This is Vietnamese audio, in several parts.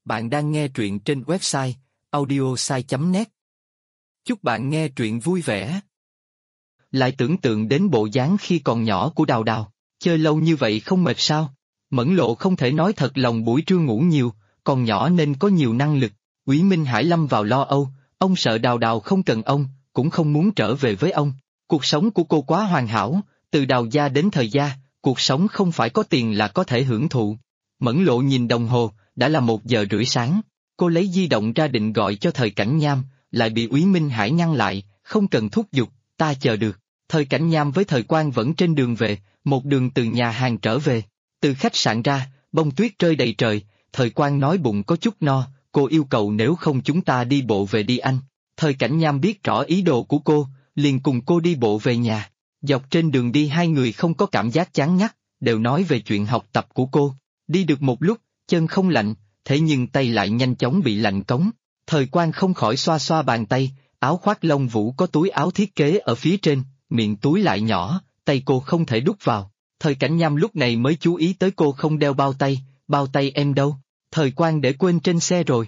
Bạn đang nghe truyện trên website audiosai.net. Chúc bạn nghe truyện vui vẻ. Lại tưởng tượng đến bộ dáng khi còn nhỏ của Đào Đào, chơi lâu như vậy không mệt sao? Mẫn Lộ không thể nói thật lòng buổi trưa ngủ nhiều, còn nhỏ nên có nhiều năng lực. Úy Minh Hải lâm vào lo âu, ông sợ Đào Đào không cần ông, cũng không muốn trở về với ông. Cuộc sống của cô quá hoàn hảo, từ Đào gia đến Thời gia, cuộc sống không phải có tiền là có thể hưởng thụ. Mẫn Lộ nhìn đồng hồ, đã là 1 giờ rưỡi sáng. Cô lấy di động ra định gọi cho Thời Cảnh Nham, lại bị Úy Minh Hải ngăn lại, không cần thúc giục, ta chờ được. Thời Cảnh Nham với Thời Quang vẫn trên đường về, một đường từ nhà hàng trở về. Từ khách sạn ra, bông tuyết rơi đầy trời, Thời Quang nói bụng có chút no, cô yêu cầu nếu không chúng ta đi bộ về đi anh. Thời Cảnh Nham biết rõ ý đồ của cô, liền cùng cô đi bộ về nhà. Dọc trên đường đi hai người không có cảm giác chán ngắt, đều nói về chuyện học tập của cô. Đi được một lúc, chân không lạnh, thế nhưng tay lại nhanh chóng bị lạnh cống. Thời Quang không khỏi xoa xoa bàn tay, áo khoác lông vũ có túi áo thiết kế ở phía trên, miệng túi lại nhỏ, tay cô không thể đút vào. Thời Cảnh Nham lúc này mới chú ý tới cô không đeo bao tay em đâu? Thời Quang để quên trên xe rồi.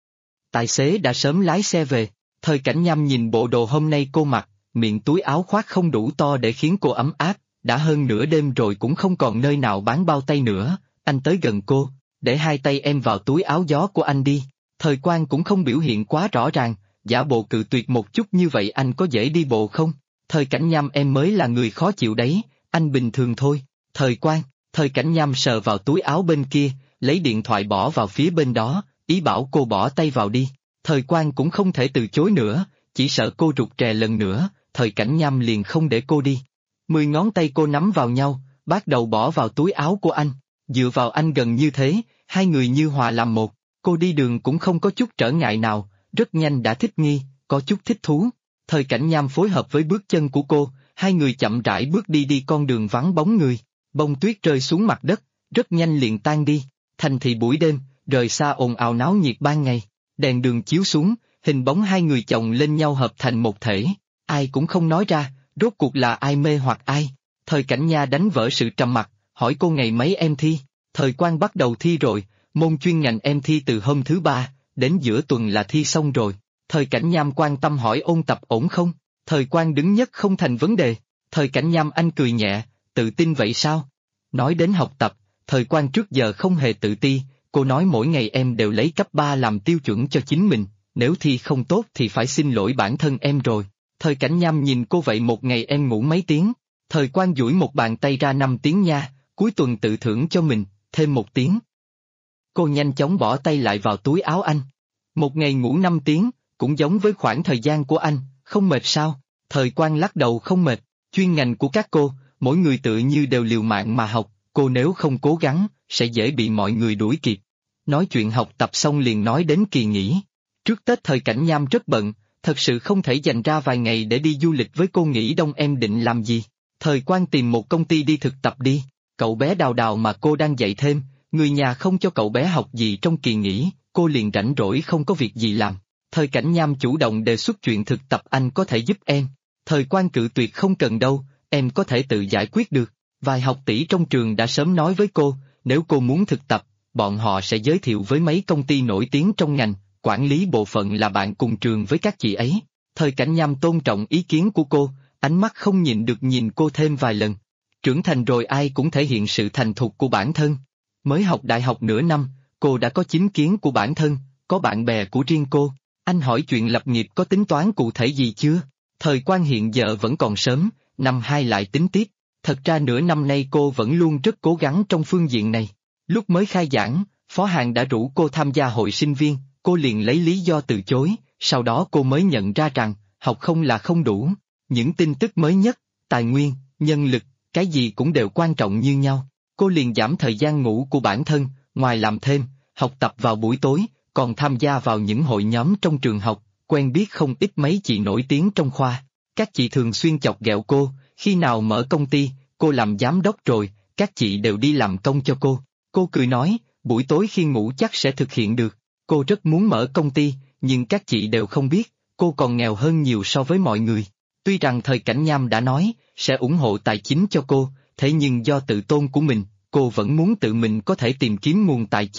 Tài xế đã sớm lái xe về. Thời Cảnh Nham nhìn bộ đồ hôm nay cô mặc, miệng túi áo khoác không đủ to để khiến cô ấm áp, đã hơn nửa đêm rồi cũng không còn nơi nào bán bao tay nữa. Anh tới gần cô, để hai tay em vào túi áo gió của anh đi. Thời Quang cũng không biểu hiện quá rõ ràng, giả bộ cự tuyệt một chút như vậy anh có dễ đi bộ không? Thời Cảnh Nham em mới là người khó chịu đấy, anh bình thường thôi. Thời Quang, Thời Cảnh Nham sờ vào túi áo bên kia, lấy điện thoại bỏ vào phía bên đó, ý bảo cô bỏ tay vào đi. Thời Quang cũng không thể từ chối nữa, chỉ sợ cô rụt rè lần nữa, Thời Cảnh Nham liền không để cô đi. 10 ngón tay cô nắm vào nhau, bắt đầu bỏ vào túi áo của anh. Dựa vào anh gần như thế, hai người như hòa làm một, cô đi đường cũng không có chút trở ngại nào, rất nhanh đã thích nghi, có chút thích thú. Thời Cảnh Nham phối hợp với bước chân của cô, hai người chậm rãi bước đi con đường vắng bóng người, bông tuyết rơi xuống mặt đất, rất nhanh liền tan đi. Thành thị buổi đêm, rời xa ồn ào náo nhiệt ban ngày, đèn đường chiếu xuống, hình bóng hai người chồng lên nhau hợp thành một thể, ai cũng không nói ra, rốt cuộc là ai mê hoặc ai. Thời Cảnh Nha đánh vỡ sự trầm mặc, hỏi cô ngày mấy em thi? Thời Quang bắt đầu thi rồi, môn chuyên ngành em thi từ hôm thứ Ba, đến giữa tuần là thi xong rồi. Thời Cảnh Nham quan tâm hỏi ôn tập ổn không? Thời Quang đứng nhất không thành vấn đề. Thời Cảnh Nham anh cười nhẹ, tự tin vậy sao? Nói đến học tập, Thời Quang trước giờ không hề tự ti, cô nói mỗi ngày em đều lấy cấp 3 làm tiêu chuẩn cho chính mình, nếu thi không tốt thì phải xin lỗi bản thân em rồi. Thời Cảnh Nham nhìn cô vậy một ngày em ngủ mấy tiếng? Thời Quang duỗi một bàn tay ra 5 tiếng nha, cuối tuần tự thưởng cho mình, thêm 1 tiếng. Cô nhanh chóng bỏ tay lại vào túi áo anh. Một ngày ngủ 5 tiếng, cũng giống với khoảng thời gian của anh, không mệt sao? Thời Quang lắc đầu không mệt, chuyên ngành của các cô, mỗi người tự như đều liều mạng mà học, cô nếu không cố gắng, sẽ dễ bị mọi người đuổi kịp. Nói chuyện học tập xong liền nói đến kỳ nghỉ. Trước Tết Thời Cảnh Nham rất bận, thật sự không thể dành ra vài ngày để đi du lịch với cô. Nghỉ đông em định làm gì? Thời Quang tìm một công ty đi thực tập đi, cậu bé Đào Đào mà cô đang dạy thêm, người nhà không cho cậu bé học gì trong kỳ nghỉ, cô liền rảnh rỗi không có việc gì làm. Thời Cảnh Nham chủ động đề xuất chuyện thực tập anh có thể giúp em. Thời Quang cự tuyệt không cần đâu, em có thể tự giải quyết được. Vài học tỷ trong trường đã sớm nói với cô, nếu cô muốn thực tập, bọn họ sẽ giới thiệu với mấy công ty nổi tiếng trong ngành, quản lý bộ phận là bạn cùng trường với các chị ấy. Thời Cảnh Nham tôn trọng ý kiến của cô, ánh mắt không nhịn được nhìn cô thêm vài lần. Trưởng thành rồi ai cũng thể hiện sự thành thục của bản thân. Mới học đại học nửa năm, cô đã có chính kiến của bản thân, có bạn bè của riêng cô. Anh hỏi chuyện lập nghiệp có tính toán cụ thể gì chưa? Thời Quang hiện giờ vẫn còn sớm, năm 2 lại tính tiếp. Thật ra nửa năm nay cô vẫn luôn rất cố gắng trong phương diện này. Lúc mới khai giảng, Phó Hàn đã rủ cô tham gia hội sinh viên, cô liền lấy lý do từ chối, sau đó cô mới nhận ra rằng, học không là không đủ. Những tin tức mới nhất, tài nguyên, nhân lực, cái gì cũng đều quan trọng như nhau. Cô liền giảm thời gian ngủ của bản thân, ngoài làm thêm, học tập vào buổi tối, còn tham gia vào những hội nhóm trong trường học, quen biết không ít mấy chị nổi tiếng trong khoa. Các chị thường xuyên chọc ghẹo cô, khi nào mở công ty, cô làm giám đốc rồi, các chị đều đi làm công cho cô. Cô cười nói, buổi tối khi ngủ chắc sẽ thực hiện được. Cô rất muốn mở công ty, nhưng các chị đều không biết, cô còn nghèo hơn nhiều so với mọi người. Tuy rằng Thời Cảnh Nham đã nói, sẽ ủng hộ tài chính cho cô, thế nhưng do tự tôn của mình, cô vẫn muốn tự mình có thể tìm kiếm nguồn tài chính,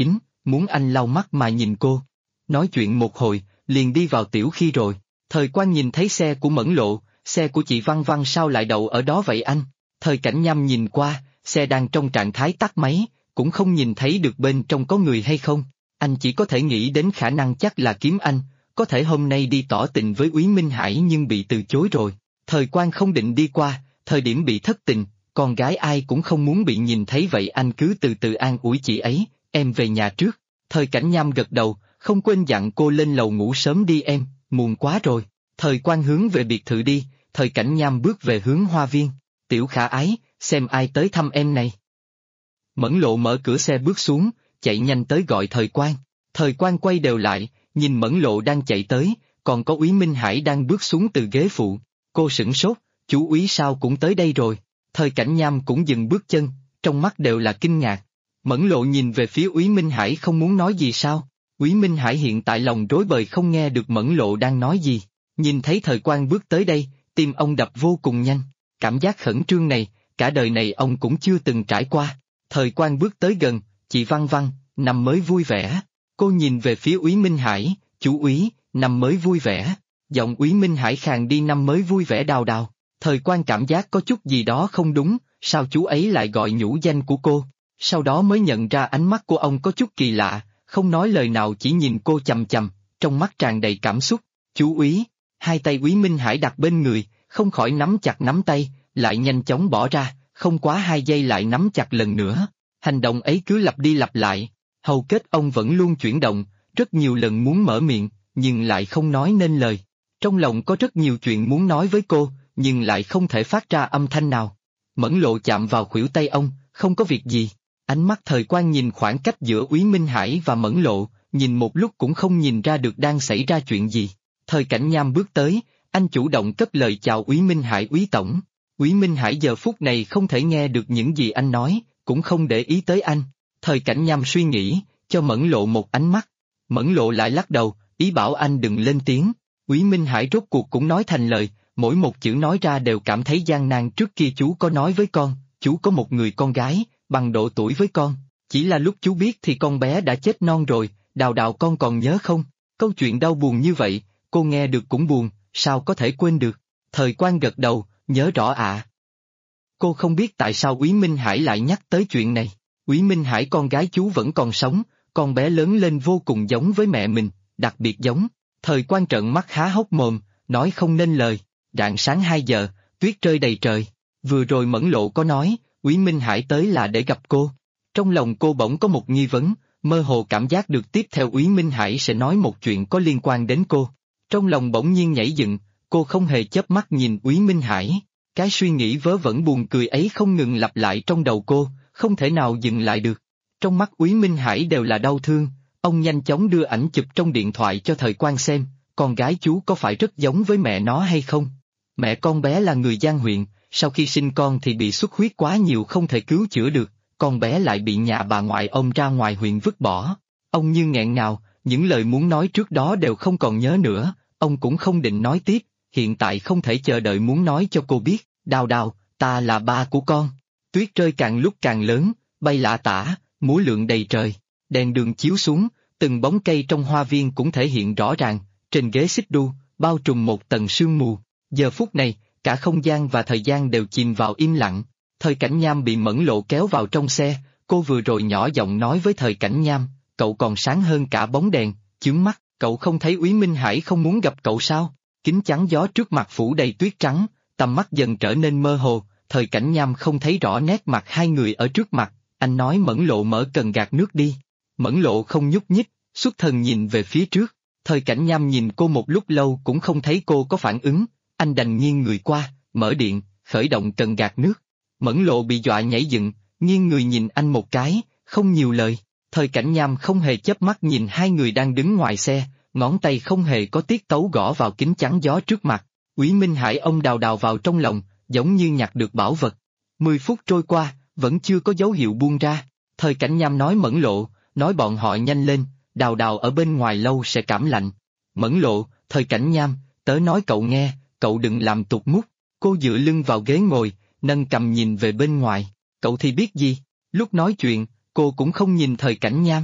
muốn anh lau mắt mà nhìn cô. Nói chuyện một hồi, liền đi vào tiểu khi rồi. Thời Quang nhìn thấy xe của Mẫn Lộ, xe của chị Văn Văn sao lại đậu ở đó vậy anh? Thời Cảnh Nham nhìn qua, xe đang trong trạng thái tắt máy, cũng không nhìn thấy được bên trong có người hay không. Anh chỉ có thể nghĩ đến khả năng chắc là Kiếm Anh, có thể hôm nay đi tỏ tình với Úy Minh Hải nhưng bị từ chối rồi. Thời Quang không định đi qua, thời điểm bị thất tình, con gái ai cũng không muốn bị nhìn thấy vậy anh cứ từ từ an ủi chị ấy, em về nhà trước. Thời Cảnh Nham gật đầu, không quên dặn cô lên lầu ngủ sớm đi em, muộn quá rồi. Thời Quang hướng về biệt thự đi, Thời Cảnh Nham bước về hướng hoa viên. Tiểu Khả Ái, xem ai tới thăm em này. Mẫn Lộ mở cửa xe bước xuống, chạy nhanh tới gọi Thời Quang. Thời Quang quay đều lại, nhìn Mẫn Lộ đang chạy tới, còn có Úy Minh Hải đang bước xuống từ ghế phụ. Cô sửng sốt, chú Úy sao cũng tới đây rồi. Thời Cảnh Nham cũng dừng bước chân, trong mắt đều là kinh ngạc. Mẫn Lộ nhìn về phía Úy Minh Hải không muốn nói gì sao. Úy Minh Hải hiện tại lòng rối bời không nghe được Mẫn Lộ đang nói gì. Nhìn thấy Thời Quang bước tới đây, tim ông đập vô cùng nhanh. Cảm giác khẩn trương này, cả đời này ông cũng chưa từng trải qua. Thời Quang bước tới gần, chị Văn Văn, năm mới vui vẻ. Cô nhìn về phía Úy Minh Hải, chú Úy, năm mới vui vẻ. Giọng Úy Minh Hải khàn đi năm mới vui vẻ đào đào. Thời Quang cảm giác có chút gì đó không đúng, sao chú ấy lại gọi nhũ danh của cô. Sau đó mới nhận ra ánh mắt của ông có chút kỳ lạ, không nói lời nào chỉ nhìn cô chằm chằm, trong mắt tràn đầy cảm xúc. Chú Úy, hai tay Úy Minh Hải đặt bên người, không khỏi nắm chặt nắm tay, lại nhanh chóng bỏ ra, không quá 2 giây lại nắm chặt lần nữa. Hành động ấy cứ lặp đi lặp lại, hầu kết ông vẫn luôn chuyển động, rất nhiều lần muốn mở miệng, nhưng lại không nói nên lời. Trong lòng có rất nhiều chuyện muốn nói với cô, nhưng lại không thể phát ra âm thanh nào. Mẫn Lộ chạm vào khuỷu tay ông, không có việc gì. Ánh mắt Thời Quang nhìn khoảng cách giữa Úy Minh Hải và Mẫn Lộ, nhìn một lúc cũng không nhìn ra được đang xảy ra chuyện gì. Thời Cảnh Nham bước tới, anh chủ động cất lời chào Úy Minh Hải Úy Tổng. Úy Minh Hải giờ phút này không thể nghe được những gì anh nói, cũng không để ý tới anh. Thời Cảnh Nham suy nghĩ, cho Mẫn Lộ một ánh mắt. Mẫn Lộ lại lắc đầu, ý bảo anh đừng lên tiếng. Úy Minh Hải rốt cuộc cũng nói thành lời, mỗi một chữ nói ra đều cảm thấy gian nan. Trước kia chú có nói với con, chú có một người con gái, bằng độ tuổi với con. Chỉ là lúc chú biết thì con bé đã chết non rồi, Đào Đào con còn nhớ không? Câu chuyện đau buồn như vậy, cô nghe được cũng buồn, sao có thể quên được? Thời Quang gật đầu, nhớ rõ ạ. Cô không biết tại sao Úy Minh Hải lại nhắc tới chuyện này. Úy Minh Hải con gái chú vẫn còn sống, con bé lớn lên vô cùng giống với mẹ mình, đặc biệt giống. Thời Quang trợn mắt há hốc mồm, nói không nên lời. Rạng sáng 2 giờ, tuyết rơi đầy trời. Vừa rồi Mẫn Lộ có nói, Úy Minh Hải tới là để gặp cô. Trong lòng cô bỗng có một nghi vấn, mơ hồ cảm giác được tiếp theo Úy Minh Hải sẽ nói một chuyện có liên quan đến cô. Trong lòng bỗng nhiên nhảy dựng, cô không hề chớp mắt nhìn Úy Minh Hải. Cái suy nghĩ vớ vẩn buồn cười ấy không ngừng lặp lại trong đầu cô, không thể nào dừng lại được. Trong mắt Úy Minh Hải đều là đau thương, ông nhanh chóng đưa ảnh chụp trong điện thoại cho Thời Quang xem, con gái chú có phải rất giống với mẹ nó hay không? Mẹ con bé là người Giang huyện, sau khi sinh con thì bị xuất huyết quá nhiều không thể cứu chữa được, con bé lại bị nhà bà ngoại ông ra ngoài huyện vứt bỏ. Ông như nghẹn ngào, những lời muốn nói trước đó đều không còn nhớ nữa, ông cũng không định nói tiếp, hiện tại không thể chờ đợi muốn nói cho cô biết, Đào Đào, ta là ba của con. Tuyết rơi càng lúc càng lớn, bay lả tả, múa lượn đầy trời, đèn đường chiếu xuống, từng bóng cây trong hoa viên cũng thể hiện rõ ràng, trên ghế xích đu, bao trùm một tầng sương mù. Giờ phút này, cả không gian và thời gian đều chìm vào im lặng. Thời Cảnh Nham bị Mẫn Lộ kéo vào trong xe, cô vừa rồi nhỏ giọng nói với Thời Cảnh Nham, cậu còn sáng hơn cả bóng đèn, chướng mắt, cậu không thấy Úy Minh Hải không muốn gặp cậu sao? Kính chắn gió trước mặt phủ đầy tuyết trắng, tầm mắt dần trở nên mơ hồ, Thời Cảnh Nham không thấy rõ nét mặt hai người ở trước mặt, anh nói Mẫn Lộ mở cần gạt nước đi. Mẫn Lộ không nhúc nhích, xuất thần nhìn về phía trước, Thời Cảnh Nham nhìn cô một lúc lâu cũng không thấy cô có phản ứng, anh đành nghiêng người qua, mở điện, khởi động cần gạt nước. Mẫn Lộ bị dọa nhảy dựng, nghiêng người nhìn anh một cái, không nhiều lời. Thời Cảnh Nham không hề chớp mắt nhìn hai người đang đứng ngoài xe, ngón tay không hề có tiết tấu gõ vào kính chắn gió trước mặt. Úy Minh Hải ông đào đào vào trong lòng, giống như nhặt được bảo vật. 10 phút trôi qua, vẫn chưa có dấu hiệu buông ra. Thời Cảnh Nham nói Mẫn Lộ, nói bọn họ nhanh lên, Đào Đào ở bên ngoài lâu sẽ cảm lạnh. Mẫn Lộ, Thời Cảnh Nham, tớ nói cậu nghe, cậu đừng làm tụt mút. Cô dựa lưng vào ghế ngồi, nâng cầm nhìn về bên ngoài. Cậu thì biết gì? Lúc nói chuyện, cô cũng không nhìn Thời Cảnh Nham.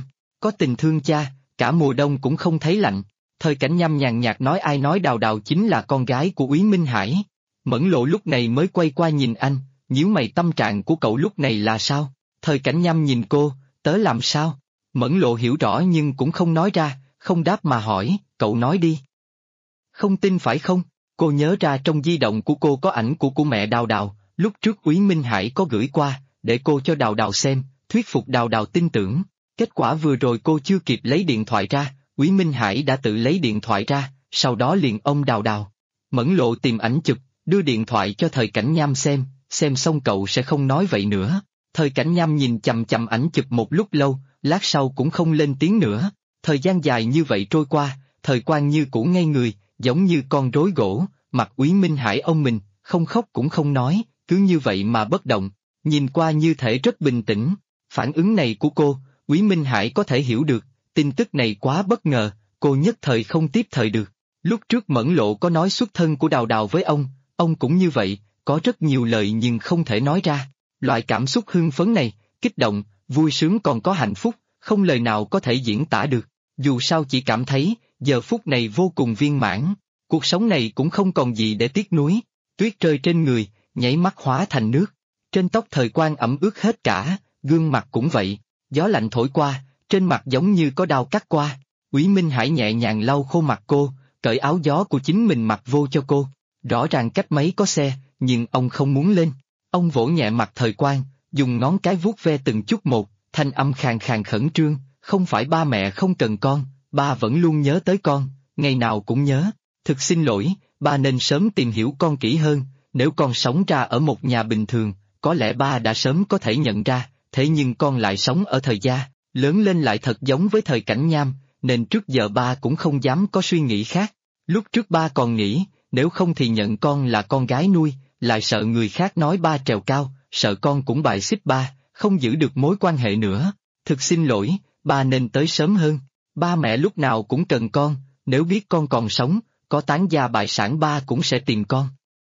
có tình thương cha, cả mùa đông cũng không thấy lạnh. Thời Cảnh Nham nhàn nhạt nói ai nói Đào Đào chính là con gái của Úy Minh Hải. Mẫn Lộ lúc này mới quay qua nhìn anh, nhíu mày tâm trạng của cậu lúc này là sao? Thời Cảnh Nham nhìn cô, tớ làm sao? Mẫn Lộ hiểu rõ nhưng cũng không nói ra, không đáp mà hỏi, cậu nói đi. Không tin phải không? Cô nhớ ra trong di động của cô có ảnh của mẹ Đào Đào, lúc trước Úy Minh Hải có gửi qua, để cô cho Đào Đào xem, thuyết phục Đào Đào tin tưởng. Kết quả vừa rồi cô chưa kịp lấy điện thoại ra, Úy Minh Hải đã tự lấy điện thoại ra, sau đó liền ôm Đào Đào. Mẫn Lộ tìm ảnh chụp, đưa điện thoại cho Thời Cảnh Nham xem xong cậu sẽ không nói vậy nữa. Thời Cảnh Nham nhìn chằm chằm ảnh chụp một lúc lâu, lát sau cũng không lên tiếng nữa. Thời gian dài như vậy trôi qua, Thời Quang như cũ ngây người, giống như con rối gỗ, mặt Úy Minh Hải ôm mình, không khóc cũng không nói, cứ như vậy mà bất động, nhìn qua như thể rất bình tĩnh. Phản ứng này của cô, Úy Minh Hải có thể hiểu được, tin tức này quá bất ngờ, cô nhất thời không tiếp thời được. Lúc trước Mẫn Lộ có nói xuất thân của Đào Đào với ông cũng như vậy, có rất nhiều lời nhưng không thể nói ra. Loại cảm xúc hưng phấn này, kích động, vui sướng còn có hạnh phúc, không lời nào có thể diễn tả được. Dù sao chỉ cảm thấy, giờ phút này vô cùng viên mãn, cuộc sống này cũng không còn gì để tiếc nuối. Tuyết rơi trên người, nháy mắt hóa thành nước. Trên tóc Thời Quang ẩm ướt hết cả, gương mặt cũng vậy, gió lạnh thổi qua, trên mặt giống như có đao cắt qua. Úy Minh Hải nhẹ nhàng lau khô mặt cô, cởi áo gió của chính mình mặc vô cho cô. Rõ ràng cách mấy có xe, nhưng ông không muốn lên. Ông vỗ nhẹ mặt Thời Quang, dùng ngón cái vuốt ve từng chút một, thanh âm khàn khàn khẩn trương, không phải ba mẹ không cần con, ba vẫn luôn nhớ tới con, ngày nào cũng nhớ. Thực xin lỗi, ba nên sớm tìm hiểu con kỹ hơn, nếu con sống ra ở một nhà bình thường, có lẽ ba đã sớm có thể nhận ra, thế nhưng con lại sống ở thời gia, lớn lên lại thật giống với Thời Cảnh Nham, nên trước giờ ba cũng không dám có suy nghĩ khác. Lúc trước ba còn nghĩ, nếu không thì nhận con là con gái nuôi, lại sợ người khác nói ba trèo cao, sợ con cũng bài xích ba, không giữ được mối quan hệ nữa. Thực xin lỗi, ba nên tới sớm hơn, ba mẹ lúc nào cũng cần con, nếu biết con còn sống, có tán gia bại sản ba cũng sẽ tìm con.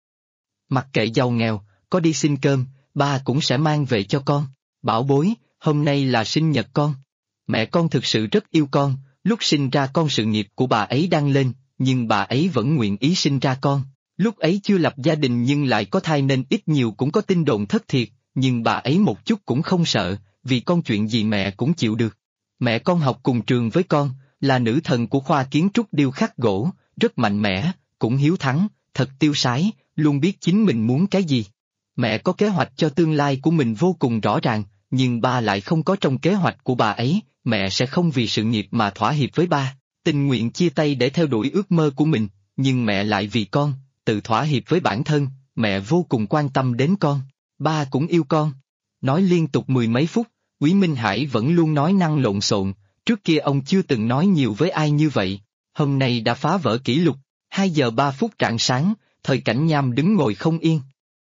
Mặc kệ giàu nghèo, có đi xin cơm, ba cũng sẽ mang về cho con. Bảo bối, hôm nay là sinh nhật con. Mẹ con thực sự rất yêu con, lúc sinh ra con sự nghiệp của bà ấy đang lên, nhưng bà ấy vẫn nguyện ý sinh ra con. Lúc ấy chưa lập gia đình nhưng lại có thai nên ít nhiều cũng có tin đồn thất thiệt, nhưng bà ấy một chút cũng không sợ, vì con chuyện gì mẹ cũng chịu được. Mẹ con học cùng trường với con, là nữ thần của khoa kiến trúc điêu khắc gỗ, rất mạnh mẽ, cũng hiếu thắng, thật tiêu sái, luôn biết chính mình muốn cái gì. Mẹ có kế hoạch cho tương lai của mình vô cùng rõ ràng, nhưng ba lại không có trong kế hoạch của bà ấy, mẹ sẽ không vì sự nghiệp mà thỏa hiệp với ba, tình nguyện chia tay để theo đuổi ước mơ của mình, nhưng mẹ lại vì con, tự thỏa hiệp với bản thân, mẹ vô cùng quan tâm đến con, ba cũng yêu con. Nói liên tục mười mấy phút, Úy Minh Hải vẫn luôn nói năng lộn xộn, trước kia ông chưa từng nói nhiều với ai như vậy, hôm nay đã phá vỡ kỷ lục, 2 giờ 3 phút rạng sáng, Thời Cảnh Nham đứng ngồi không yên.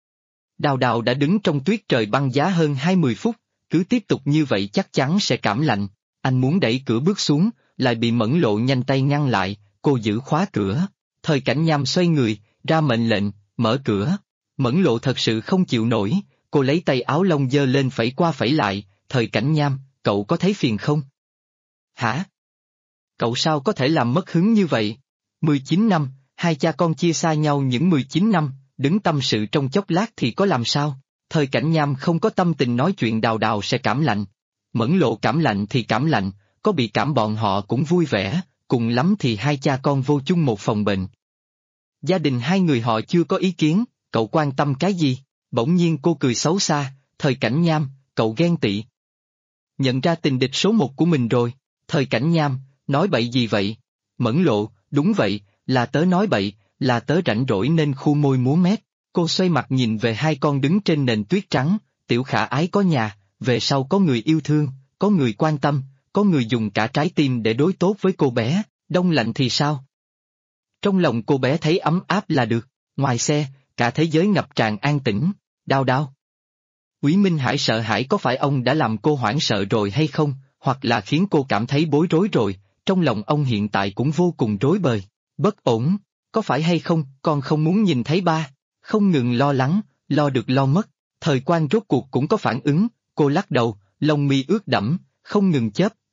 Đào Đào đã đứng trong tuyết trời băng giá hơn 20 phút, cứ tiếp tục như vậy chắc chắn sẽ cảm lạnh, anh muốn đẩy cửa bước xuống, lại bị Mẫn Lộ nhanh tay ngăn lại, cô giữ khóa cửa. Thời Cảnh Nham xoay người, ra mệnh lệnh, mở cửa. Mẫn Lộ thật sự không chịu nổi, cô lấy tay áo lông dơ lên phẩy qua phẩy lại, Thời Cảnh Nham, cậu có thấy phiền không? Hả? Cậu sao có thể làm mất hứng như vậy? 19 năm, hai cha con chia xa nhau những 19 năm, đứng tâm sự trong chốc lát thì có làm sao? Thời Cảnh Nham không có tâm tình nói chuyện Đào Đào sẽ cảm lạnh. Mẫn Lộ cảm lạnh thì cảm lạnh, có bị cảm bọn họ cũng vui vẻ, cùng lắm thì hai cha con vô chung một phòng bệnh. Gia đình hai người họ chưa có ý kiến, cậu quan tâm cái gì? Bỗng nhiên cô cười xấu xa, Thời Cảnh Nham, cậu ghen tị. Nhận ra tình địch số 1 của mình rồi, Thời Cảnh Nham, nói bậy gì vậy? Mẫn Lộ, đúng vậy, là tớ nói bậy, là tớ rảnh rỗi nên khu môi múa mép. Cô xoay mặt nhìn về hai con đứng trên nền tuyết trắng, Tiểu Khả Ái có nhà, về sau có người yêu thương, có người quan tâm, có người dùng cả trái tim để đối tốt với cô bé, đông lạnh thì sao? Trong lòng cô bé thấy ấm áp là được, ngoài xe, cả thế giới ngập tràn an tĩnh, Đao Đao. Úy Minh Hải sợ hãi có phải ông đã làm cô hoảng sợ rồi hay không, hoặc là khiến cô cảm thấy bối rối rồi, trong lòng ông hiện tại cũng vô cùng rối bời, bất ổn, có phải hay không, con không muốn nhìn thấy ba, không ngừng lo lắng, lo được lo mất, Thời Quang rốt cuộc cũng có phản ứng, cô lắc đầu, lông mi ướt đẫm, không ngừng chớp,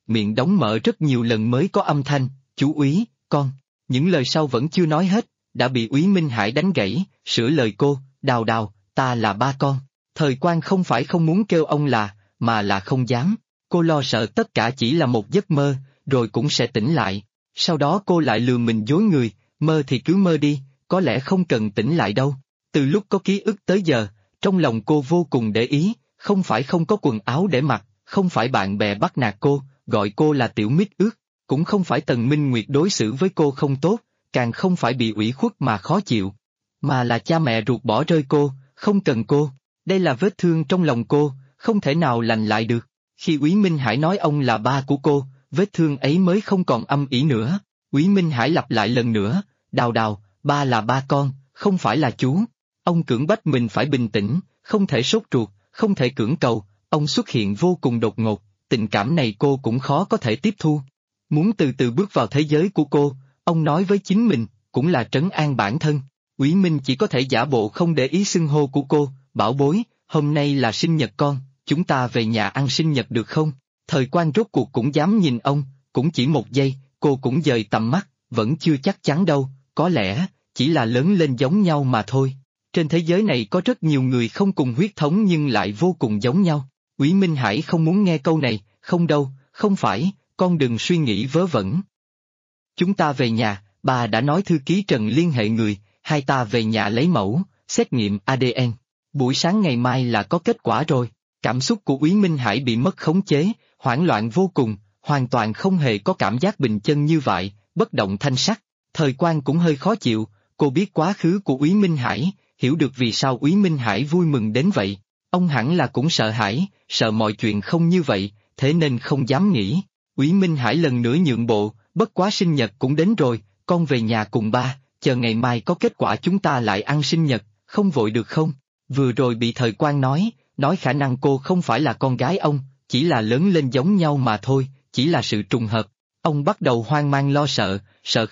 miệng đóng mở rất nhiều lần mới có âm thanh, chú úy, con. Những lời sau vẫn chưa nói hết, đã bị Úy Minh Hải đánh gãy, sửa lời cô, Đào Đào, ta là ba con. Thời Quang không phải không muốn kêu ông là, mà là không dám. Cô lo sợ tất cả chỉ là một giấc mơ, rồi cũng sẽ tỉnh lại. Sau đó cô lại lừa mình dối người, mơ thì cứ mơ đi, có lẽ không cần tỉnh lại đâu. Từ lúc có ký ức tới giờ, trong lòng cô vô cùng để ý, không phải không có quần áo để mặc, không phải bạn bè bắt nạt cô, gọi cô là tiểu mít ướt, cũng không phải Tần Minh Nguyệt đối xử với cô không tốt, càng không phải bị ủy khuất mà khó chịu, mà là cha mẹ ruột bỏ rơi cô, không cần cô. Đây là vết thương trong lòng cô, không thể nào lành lại được. Khi Úy Minh Hải nói ông là ba của cô, vết thương ấy mới không còn âm ỉ nữa. Úy Minh Hải lặp lại lần nữa, Đào Đào, ba là ba con, không phải là chú. Ông cưỡng bách mình phải bình tĩnh, không thể sốt ruột, không thể cưỡng cầu, ông xuất hiện vô cùng đột ngột, tình cảm này cô cũng khó có thể tiếp thu. Muốn từ từ bước vào thế giới của cô, ông nói với chính mình, cũng là trấn an bản thân. Úy Minh chỉ có thể giả bộ không để ý xưng hô của cô, bảo bối, hôm nay là sinh nhật con, chúng ta về nhà ăn sinh nhật được không? Thời Quang rốt cuộc cũng dám nhìn ông, cũng chỉ một giây, cô cũng dời tầm mắt, vẫn chưa chắc chắn đâu, có lẽ, chỉ là lớn lên giống nhau mà thôi. Trên thế giới này có rất nhiều người không cùng huyết thống nhưng lại vô cùng giống nhau. Úy Minh Hải không muốn nghe câu này, không đâu, không phải, con đừng suy nghĩ vớ vẩn. Chúng ta về nhà, bà đã nói thư ký Trần liên hệ người, hai ta về nhà lấy mẫu, xét nghiệm ADN. Buổi sáng ngày mai là có kết quả rồi. Cảm xúc của Úy Minh Hải bị mất khống chế, hoảng loạn vô cùng, hoàn toàn không hề có cảm giác bình chân như vậy, bất động thanh sắc. Thời Quang cũng hơi khó chịu, cô biết quá khứ của Úy Minh Hải, hiểu được vì sao Úy Minh Hải vui mừng đến vậy. Ông hẳn là cũng sợ hãi, sợ mọi chuyện không như vậy, thế nên không dám nghĩ. Úy Minh Hải lần nữa nhượng bộ, bất quá sinh nhật cũng đến rồi, con về nhà cùng ba, chờ ngày mai có kết quả chúng ta lại ăn sinh nhật, không vội được không? Vừa rồi bị Thời Quang nói khả năng cô không phải là con gái ông, chỉ là lớn lên giống nhau mà thôi, chỉ là sự trùng hợp. Ông bắt đầu hoang mang lo sợ, sợ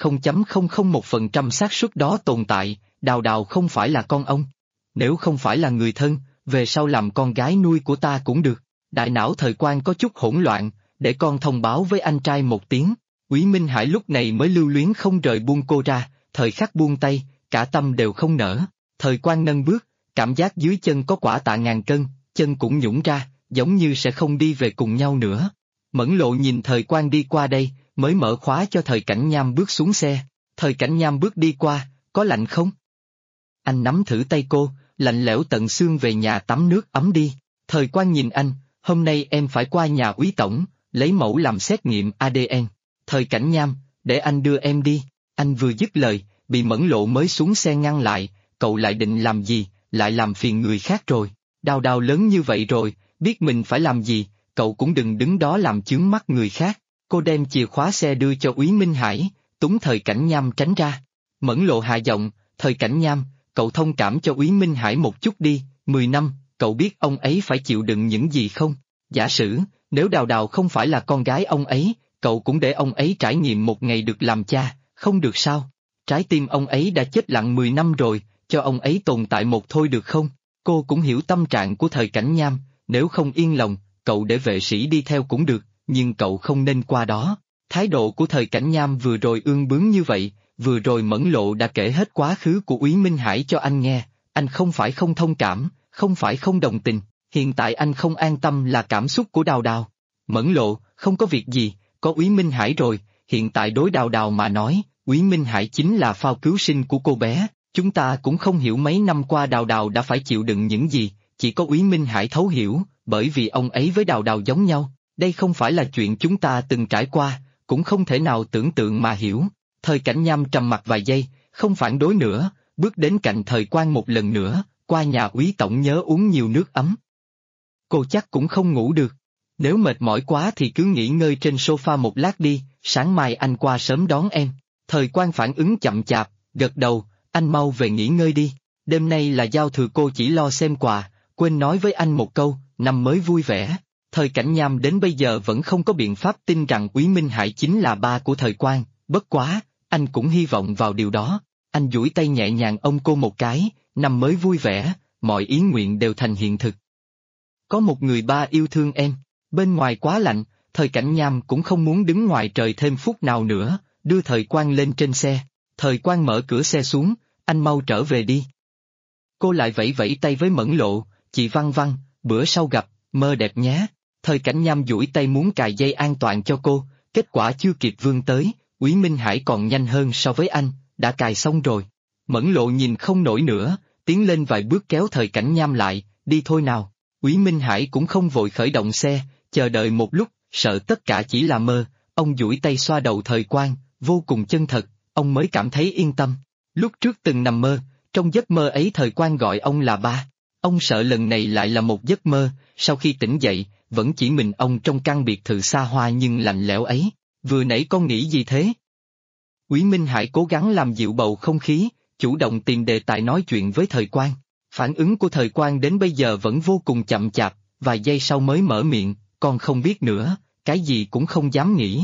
0.001% xác suất đó tồn tại, Đào Đào không phải là con ông. Nếu không phải là người thân, về sau làm con gái nuôi của ta cũng được. Đại não Thời Quang có chút hỗn loạn, để con thông báo với anh trai một tiếng. Úy Minh Hải lúc này mới lưu luyến không rời buông cô ra, thời khắc buông tay, cả tâm đều không nở. Thời Quang nâng bước, cảm giác dưới chân có quả tạ ngàn cân, chân cũng nhũn ra, giống như sẽ không đi về cùng nhau nữa. Mẫn Lộ nhìn Thời Quang đi qua đây, mới mở khóa cho Thời Cảnh Nham bước xuống xe. Thời Cảnh Nham bước đi qua, có lạnh không? Anh nắm thử tay cô, lạnh lẽo tận xương, về nhà tắm nước ấm đi. Thời Quang nhìn anh, hôm nay em phải qua nhà Úy Tổng, lấy mẫu làm xét nghiệm ADN. Thời Cảnh Nham, để anh đưa em đi. Anh vừa dứt lời, bị Mẫn Lộ mới xuống xe ngăn lại, cậu lại định làm gì, lại làm phiền người khác rồi. Đào Đào lớn như vậy rồi, biết mình phải làm gì, cậu cũng đừng đứng đó làm chướng mắt người khác. Cô đem chìa khóa xe đưa cho Úy Minh Hải, túng Thời Cảnh Nham tránh ra. Mẫn Lộ hạ giọng, Thời Cảnh Nham, cậu thông cảm cho Úy Minh Hải một chút đi, 10 năm, cậu biết ông ấy phải chịu đựng những gì không? Giả sử, nếu Đào Đào không phải là con gái ông ấy, cậu cũng để ông ấy trải nghiệm một ngày được làm cha, không được sao? Trái tim ông ấy đã chết lặng 10 năm rồi, cho ông ấy tồn tại một thôi được không? Cô cũng hiểu tâm trạng của Thời Cảnh Nham, nếu không yên lòng, cậu để vệ sĩ đi theo cũng được, nhưng cậu không nên qua đó. Thái độ của Thời Cảnh Nham vừa rồi ương bướng như vậy, vừa rồi Mẫn Lộ đã kể hết quá khứ của Úy Minh Hải cho anh nghe, anh không phải không thông cảm, không phải không đồng tình, hiện tại anh không an tâm là cảm xúc của Đào Đào. Mẫn Lộ, không có việc gì, có Úy Minh Hải rồi, hiện tại đối Đào Đào mà nói, Úy Minh Hải chính là phao cứu sinh của cô bé, chúng ta cũng không hiểu mấy năm qua Đào Đào đã phải chịu đựng những gì, chỉ có Úy Minh Hải thấu hiểu, bởi vì ông ấy với Đào Đào giống nhau, đây không phải là chuyện chúng ta từng trải qua, cũng không thể nào tưởng tượng mà hiểu. Thời Cảnh Nham trầm mặc vài giây, không phản đối nữa, bước đến cạnh Thời Quang một lần nữa, qua nhà Úy Tổng nhớ uống nhiều nước ấm. Cô chắc cũng không ngủ được. Nếu mệt mỏi quá thì cứ nghỉ ngơi trên sofa một lát đi, sáng mai anh qua sớm đón em. Thời Quang phản ứng chậm chạp, gật đầu, anh mau về nghỉ ngơi đi. Đêm nay là giao thừa, cô chỉ lo xem quà, quên nói với anh một câu, năm mới vui vẻ. Thời Cảnh Nham đến bây giờ vẫn không có biện pháp tin rằng Úy Minh Hải chính là ba của Thời Quang, bất quá, anh cũng hy vọng vào điều đó. Anh duỗi tay nhẹ nhàng ôm cô một cái, năm mới vui vẻ, mọi ý nguyện đều thành hiện thực. Có một người ba yêu thương em. Bên ngoài quá lạnh, Thời Cảnh Nham cũng không muốn đứng ngoài trời thêm phút nào nữa, đưa Thời Quang lên trên xe. Thời Quang mở cửa xe xuống, anh mau trở về đi. Cô lại vẫy vẫy tay với Mẫn Lộ, chị Văn Văn, bữa sau gặp, mơ đẹp nhé. Thời Cảnh Nham duỗi tay muốn cài dây an toàn cho cô, kết quả chưa kịp vươn tới, Úy Minh Hải còn nhanh hơn so với anh, đã cài xong rồi. Mẫn Lộ nhìn không nổi nữa, tiến lên vài bước kéo Thời Cảnh Nham lại, đi thôi nào. Úy Minh Hải cũng không vội khởi động xe, chờ đợi một lúc, sợ tất cả chỉ là mơ, ông duỗi tay xoa đầu Thời Quang, vô cùng chân thật, ông mới cảm thấy yên tâm. Lúc trước từng nằm mơ, trong giấc mơ ấy Thời Quang gọi ông là ba. Ông sợ lần này lại là một giấc mơ, sau khi tỉnh dậy, vẫn chỉ mình ông trong căn biệt thự xa hoa nhưng lạnh lẽo ấy. Vừa nãy con nghĩ gì thế? Úy Minh Hải cố gắng làm dịu bầu không khí, chủ động tìm đề tài nói chuyện với Thời Quang. Phản ứng của Thời Quang đến bây giờ vẫn vô cùng chậm chạp, vài giây sau mới mở miệng, con không biết nữa, cái gì cũng không dám nghĩ.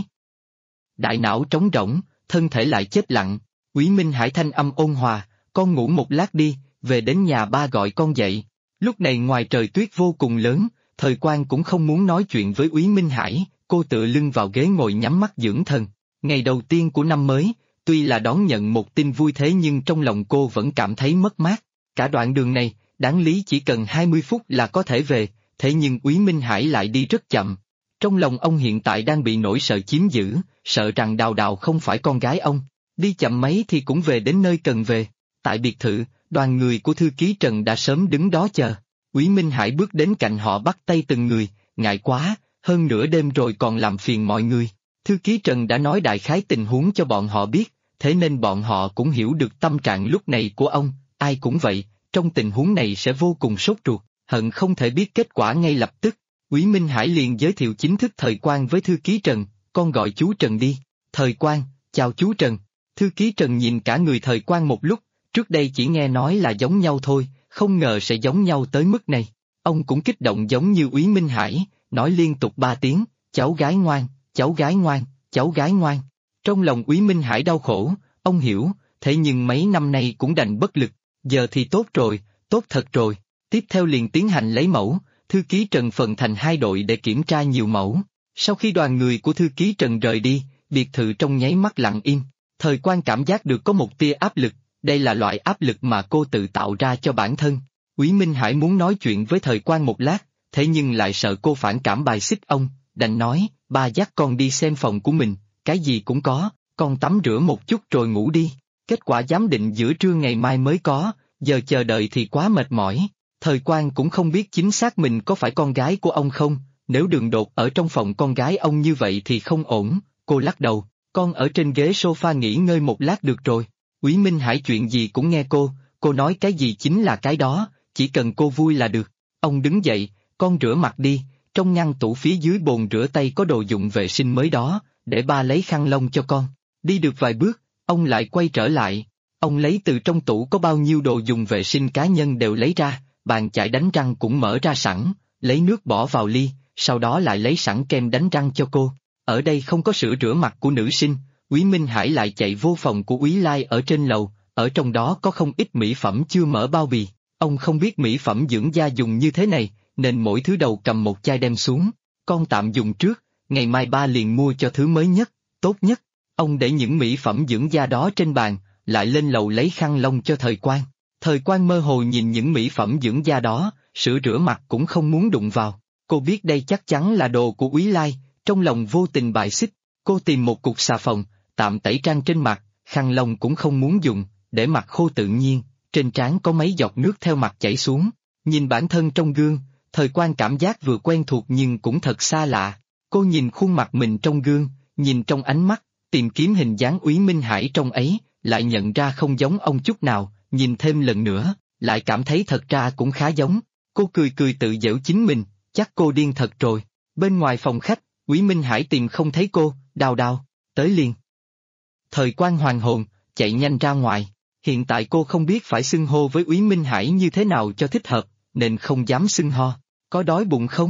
Đại não trống rỗng, thân thể lại chết lặng. Úy Minh Hải thanh âm ôn hòa, con ngủ một lát đi, về đến nhà ba gọi con dậy. Lúc này ngoài trời tuyết vô cùng lớn, Thời Quang cũng không muốn nói chuyện với Úy Minh Hải, cô tựa lưng vào ghế ngồi nhắm mắt dưỡng thần. Ngày đầu tiên của năm mới, tuy là đón nhận một tin vui thế nhưng trong lòng cô vẫn cảm thấy mất mát. Cả đoạn đường này, đáng lý chỉ cần 20 phút là có thể về, thế nhưng Úy Minh Hải lại đi rất chậm. Trong lòng ông hiện tại đang bị nỗi sợ chiếm giữ, sợ rằng Đào Đào không phải con gái ông. Đi chậm mấy thì cũng về đến nơi cần về. Tại biệt thự, đoàn người của thư ký Trần đã sớm đứng đó chờ. Úy Minh Hải bước đến cạnh họ bắt tay từng người, ngại quá, hơn nửa đêm rồi còn làm phiền mọi người. Thư ký Trần đã nói đại khái tình huống cho bọn họ biết, thế nên bọn họ cũng hiểu được tâm trạng lúc này của ông, ai cũng vậy, trong tình huống này sẽ vô cùng sốt ruột, hận không thể biết kết quả ngay lập tức. Úy Minh Hải liền giới thiệu chính thức Thời Quang với thư ký Trần, con gọi chú Trần đi. Thời Quang, chào chú Trần. Thư ký Trần nhìn cả người Thời Quang một lúc, trước đây chỉ nghe nói là giống nhau thôi, không ngờ sẽ giống nhau tới mức này. Ông cũng kích động giống như Úy Minh Hải, nói liên tục 3 tiếng, cháu gái ngoan, cháu gái ngoan, cháu gái ngoan. Trong lòng Úy Minh Hải đau khổ, ông hiểu, thế nhưng mấy năm nay cũng đành bất lực, giờ thì tốt rồi, tốt thật rồi. Tiếp theo liền tiến hành lấy mẫu, thư ký Trần phân thành 2 đội để kiểm tra nhiều mẫu. Sau khi đoàn người của thư ký Trần rời đi, biệt thự trong nháy mắt lặng im. Thời Quang cảm giác được có một tia áp lực, đây là loại áp lực mà cô tự tạo ra cho bản thân. Úy Minh Hải muốn nói chuyện với Thời Quang một lát, thế nhưng lại sợ cô phản cảm bài xích ông, đành nói, ba dắt con đi xem phòng của mình, cái gì cũng có, con tắm rửa một chút rồi ngủ đi. Kết quả giám định giữa trưa ngày mai mới có, giờ chờ đợi thì quá mệt mỏi. Thời Quang cũng không biết chính xác mình có phải con gái của ông không, nếu đường đột ở trong phòng con gái ông như vậy thì không ổn, cô lắc đầu, con ở trên ghế sofa nghỉ ngơi một lát được rồi. Úy Minh Hải chuyện gì cũng nghe cô nói cái gì chính là cái đó, chỉ cần cô vui là được. Ông đứng dậy, con rửa mặt đi, trong ngăn tủ phía dưới bồn rửa tay có đồ dụng vệ sinh mới đó, để ba lấy khăn lông cho con. Đi được vài bước, ông lại quay trở lại, ông lấy từ trong tủ có bao nhiêu đồ dùng vệ sinh cá nhân đều lấy ra, bàn chải đánh răng cũng mở ra sẵn, lấy nước bỏ vào ly, sau đó lại lấy sẵn kem đánh răng cho cô. Ở đây không có sữa rửa mặt của nữ sinh, Úy Minh Hải lại chạy vô phòng của Úy Lai ở trên lầu, ở trong đó có không ít mỹ phẩm chưa mở bao bì. Ông không biết mỹ phẩm dưỡng da dùng như thế này, nên mỗi thứ đầu cầm một chai đem xuống. Con tạm dùng trước, ngày mai ba liền mua cho thứ mới nhất, tốt nhất. Ông để những mỹ phẩm dưỡng da đó trên bàn, lại lên lầu lấy khăn lông cho Thời Quang. Thời Quang mơ hồ nhìn những mỹ phẩm dưỡng da đó, sữa rửa mặt cũng không muốn đụng vào. Cô biết đây chắc chắn là đồ của Úy Lai, trong lòng vô tình bài xích. Cô tìm một cục xà phòng, tạm tẩy trang trên mặt, khăn lông cũng không muốn dùng, để mặt khô tự nhiên, trên trán có mấy giọt nước theo mặt chảy xuống. Nhìn bản thân trong gương, Thời Quang cảm giác vừa quen thuộc nhưng cũng thật xa lạ. Cô nhìn khuôn mặt mình trong gương, nhìn trong ánh mắt, tìm kiếm hình dáng Úy Minh Hải trong ấy, lại nhận ra không giống ông chút nào, nhìn thêm lần nữa, lại cảm thấy thật ra cũng khá giống. Cô cười cười tự giễu chính mình, chắc cô điên thật rồi. Bên ngoài phòng khách, Úy Minh Hải tìm không thấy cô, Đào Đào, tới liền. Thời Quang hoàn hồn, chạy nhanh ra ngoài. Hiện tại cô không biết phải xưng hô với Úy Minh Hải như thế nào cho thích hợp, nên không dám xưng ho. Có đói bụng không?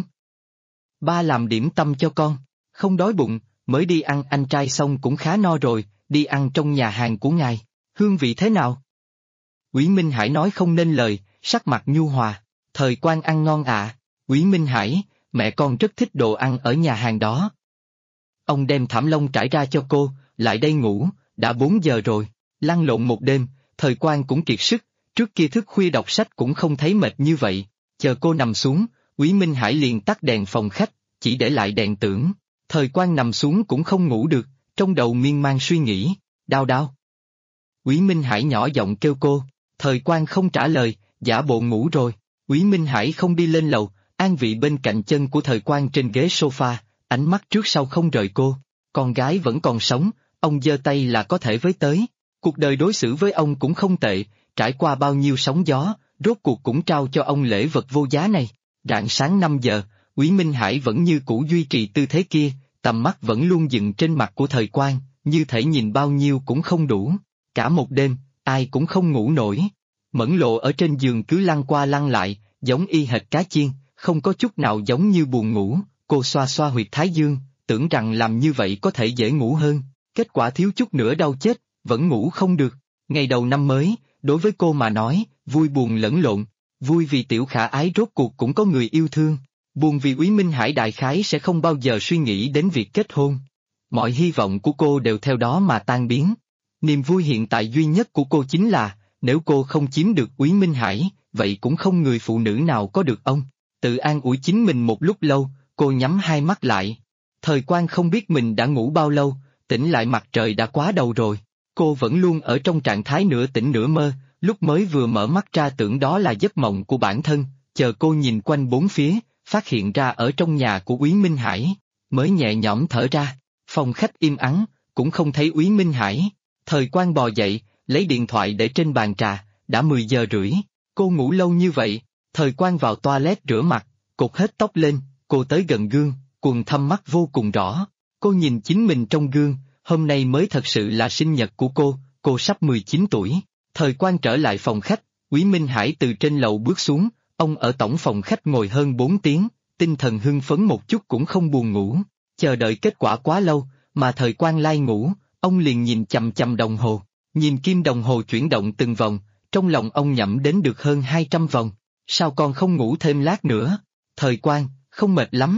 Ba làm điểm tâm cho con. Không đói bụng, mới đi ăn anh trai xong cũng khá no rồi, đi ăn trong nhà hàng của ngài. Hương vị thế nào? Úy Minh Hải nói không nên lời, sắc mặt nhu hòa. Thời Quang ăn ngon ạ. Úy Minh Hải, mẹ con rất thích đồ ăn ở nhà hàng đó. Ông đem thảm lông trải ra cho cô, lại đây ngủ, đã 4 giờ rồi, lăn lộn một đêm, Thời Quang cũng kiệt sức, trước kia thức khuya đọc sách cũng không thấy mệt như vậy, chờ cô nằm xuống, Úy Minh Hải liền tắt đèn phòng khách, chỉ để lại đèn tưởng. Thời Quang nằm xuống cũng không ngủ được, trong đầu miên man suy nghĩ, đau đau. Úy Minh Hải nhỏ giọng kêu cô, Thời Quang không trả lời, giả bộ ngủ rồi. Úy Minh Hải không đi lên lầu, an vị bên cạnh chân của Thời Quang trên ghế sofa, ánh mắt trước sau không rời cô. Con gái vẫn còn sống, ông giơ tay là có thể với tới. Cuộc đời đối xử với ông cũng không tệ, trải qua bao nhiêu sóng gió, rốt cuộc cũng trao cho ông lễ vật vô giá này. Rạng sáng 5 giờ, Úy Minh Hải vẫn như cũ duy trì tư thế kia, tầm mắt vẫn luôn dừng trên mặt của Thời Quang, như thể nhìn bao nhiêu cũng không đủ. Cả một đêm, ai cũng không ngủ nổi. Mẫn Lộ ở trên giường cứ lăn qua lăn lại, giống y hệt cá chiên, không có chút nào giống như buồn ngủ. Cô xoa xoa huyệt thái dương, tưởng rằng làm như vậy có thể dễ ngủ hơn. Kết quả thiếu chút nữa đau chết, vẫn ngủ không được. Ngày đầu năm mới, đối với cô mà nói, vui buồn lẫn lộn. Vui vì Tiểu Khả Ái rốt cuộc cũng có người yêu thương. Buồn vì Úy Minh Hải đại khái sẽ không bao giờ suy nghĩ đến việc kết hôn. Mọi hy vọng của cô đều theo đó mà tan biến. Niềm vui hiện tại duy nhất của cô chính là, nếu cô không chiếm được Úy Minh Hải, vậy cũng không người phụ nữ nào có được ông. Tự an ủi chính mình một lúc lâu, cô nhắm hai mắt lại. Thời Quang không biết mình đã ngủ bao lâu, tỉnh lại mặt trời đã quá đầu rồi. Cô vẫn luôn ở trong trạng thái nửa tỉnh nửa mơ, lúc mới vừa mở mắt ra tưởng đó là giấc mộng của bản thân, chờ cô nhìn quanh bốn phía, phát hiện ra ở trong nhà của Úy Minh Hải, mới nhẹ nhõm thở ra. Phòng khách im ắng, cũng không thấy Úy Minh Hải. Thời Quang bò dậy, lấy điện thoại để trên bàn trà, đã 10 giờ rưỡi, cô ngủ lâu như vậy. Thời Quang vào toilet rửa mặt, cột hết tóc lên, cô tới gần gương, quầng thâm mắt vô cùng rõ. Cô nhìn chính mình trong gương, hôm nay mới thật sự là sinh nhật của cô sắp 19 tuổi. Thời Quang trở lại phòng khách, Úy Minh Hải từ trên lầu bước xuống, ông ở tổng phòng khách ngồi hơn 4 tiếng, tinh thần hưng phấn một chút cũng không buồn ngủ. Chờ đợi kết quả quá lâu, mà Thời Quang lai ngủ, ông liền nhìn chằm chằm đồng hồ, nhìn kim đồng hồ chuyển động từng vòng, trong lòng ông nhẩm đến được hơn 200 vòng. Sao con không ngủ thêm lát nữa? Thời Quang, không mệt lắm.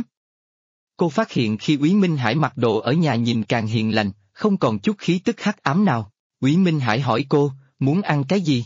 Cô phát hiện khi Úy Minh Hải mặc đồ ở nhà nhìn càng hiền lành, không còn chút khí tức hắc ám nào. Úy Minh Hải hỏi cô, muốn ăn cái gì?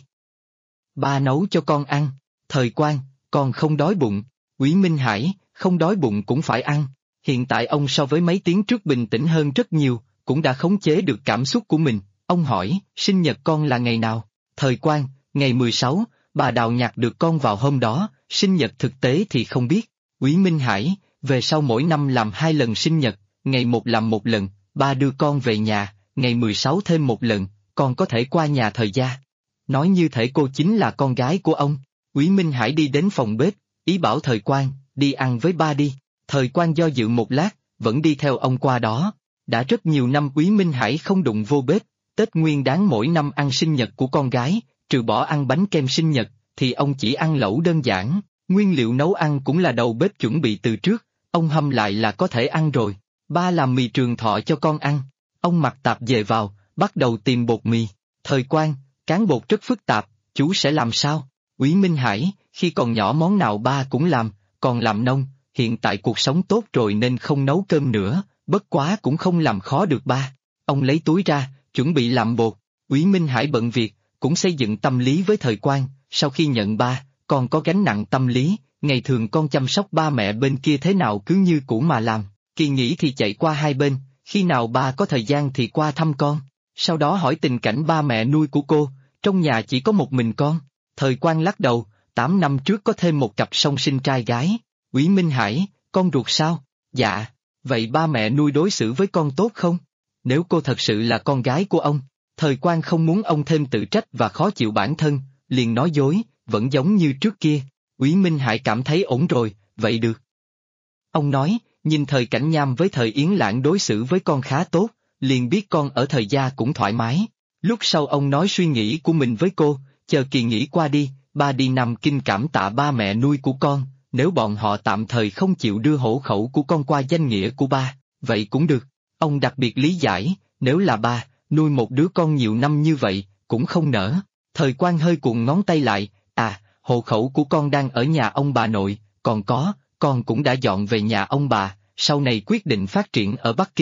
Ba nấu cho con ăn. Thời Quang, con không đói bụng. Úy Minh Hải, không đói bụng cũng phải ăn. Hiện tại ông so với mấy tiếng trước bình tĩnh hơn rất nhiều, cũng đã khống chế được cảm xúc của mình. Ông hỏi, sinh nhật con là ngày nào? Thời Quang, ngày 16, bà Đào nhặt được con vào hôm đó, sinh nhật thực tế thì không biết. Úy Minh Hải, về sau mỗi năm làm 2 lần sinh nhật, ngày 1 làm 1 lần, ba đưa con về nhà, ngày 16 thêm 1 lần, con có thể qua nhà Thời gia. Nói như thể cô chính là con gái của ông. Úy Minh Hải đi đến phòng bếp, ý bảo Thời Quang, đi ăn với ba đi. Thời Quang do dự một lát, vẫn đi theo ông qua đó. Đã rất nhiều năm Úy Minh Hải không đụng vô bếp, Tết Nguyên Đán mỗi năm ăn sinh nhật của con gái, trừ bỏ ăn bánh kem sinh nhật, thì ông chỉ ăn lẩu đơn giản, nguyên liệu nấu ăn cũng là đầu bếp chuẩn bị từ trước, ông hâm lại là có thể ăn rồi. Ba làm mì trường thọ cho con ăn. Ông mặc tạp dề vào, bắt đầu tìm bột mì. Thời Quang, cán bột rất phức tạp, chú sẽ làm sao? Úy Minh Hải, khi còn nhỏ món nào ba cũng làm, còn làm nông, hiện tại cuộc sống tốt rồi nên không nấu cơm nữa, bất quá cũng không làm khó được ba. Ông lấy túi ra, chuẩn bị làm bột. Úy Minh Hải bận việc, cũng xây dựng tâm lý với Thời Quang, sau khi nhận ba, con có gánh nặng tâm lý, ngày thường con chăm sóc ba mẹ bên kia thế nào cứ như cũ mà làm, kỳ nghỉ thì chạy qua hai bên, khi nào ba có thời gian thì qua thăm con. Sau đó hỏi tình cảnh ba mẹ nuôi của cô, trong nhà chỉ có một mình con. Thời Quang lắc đầu, 8 năm trước có thêm một cặp song sinh trai gái. Úy Minh Hải, con ruột sao? Dạ, vậy ba mẹ nuôi đối xử với con tốt không? Nếu cô thật sự là con gái của ông, Thời Quang không muốn ông thêm tự trách và khó chịu bản thân, liền nói dối, vẫn giống như trước kia. Úy Minh Hải cảm thấy ổn rồi, vậy được. Ông nói, nhìn Thời Cảnh Nham với Thời Yến Lãng đối xử với con khá tốt, liền biết con ở Thời gia cũng thoải mái. Lúc sau ông nói suy nghĩ của mình với cô, chờ kỳ nghỉ qua đi, ba đi Nam Kinh cảm tạ ba mẹ nuôi của con, nếu bọn họ tạm thời không chịu đưa hộ khẩu của con qua danh nghĩa của ba, vậy cũng được. Ông đặc biệt lý giải, nếu là ba, nuôi một đứa con nhiều năm như vậy, cũng không nỡ. Thời Quang hơi cuộn ngón tay lại, hộ khẩu của con đang ở nhà ông bà nội, còn có, con cũng đã dọn về nhà ông bà, sau này quyết định phát triển ở Bắc Kinh.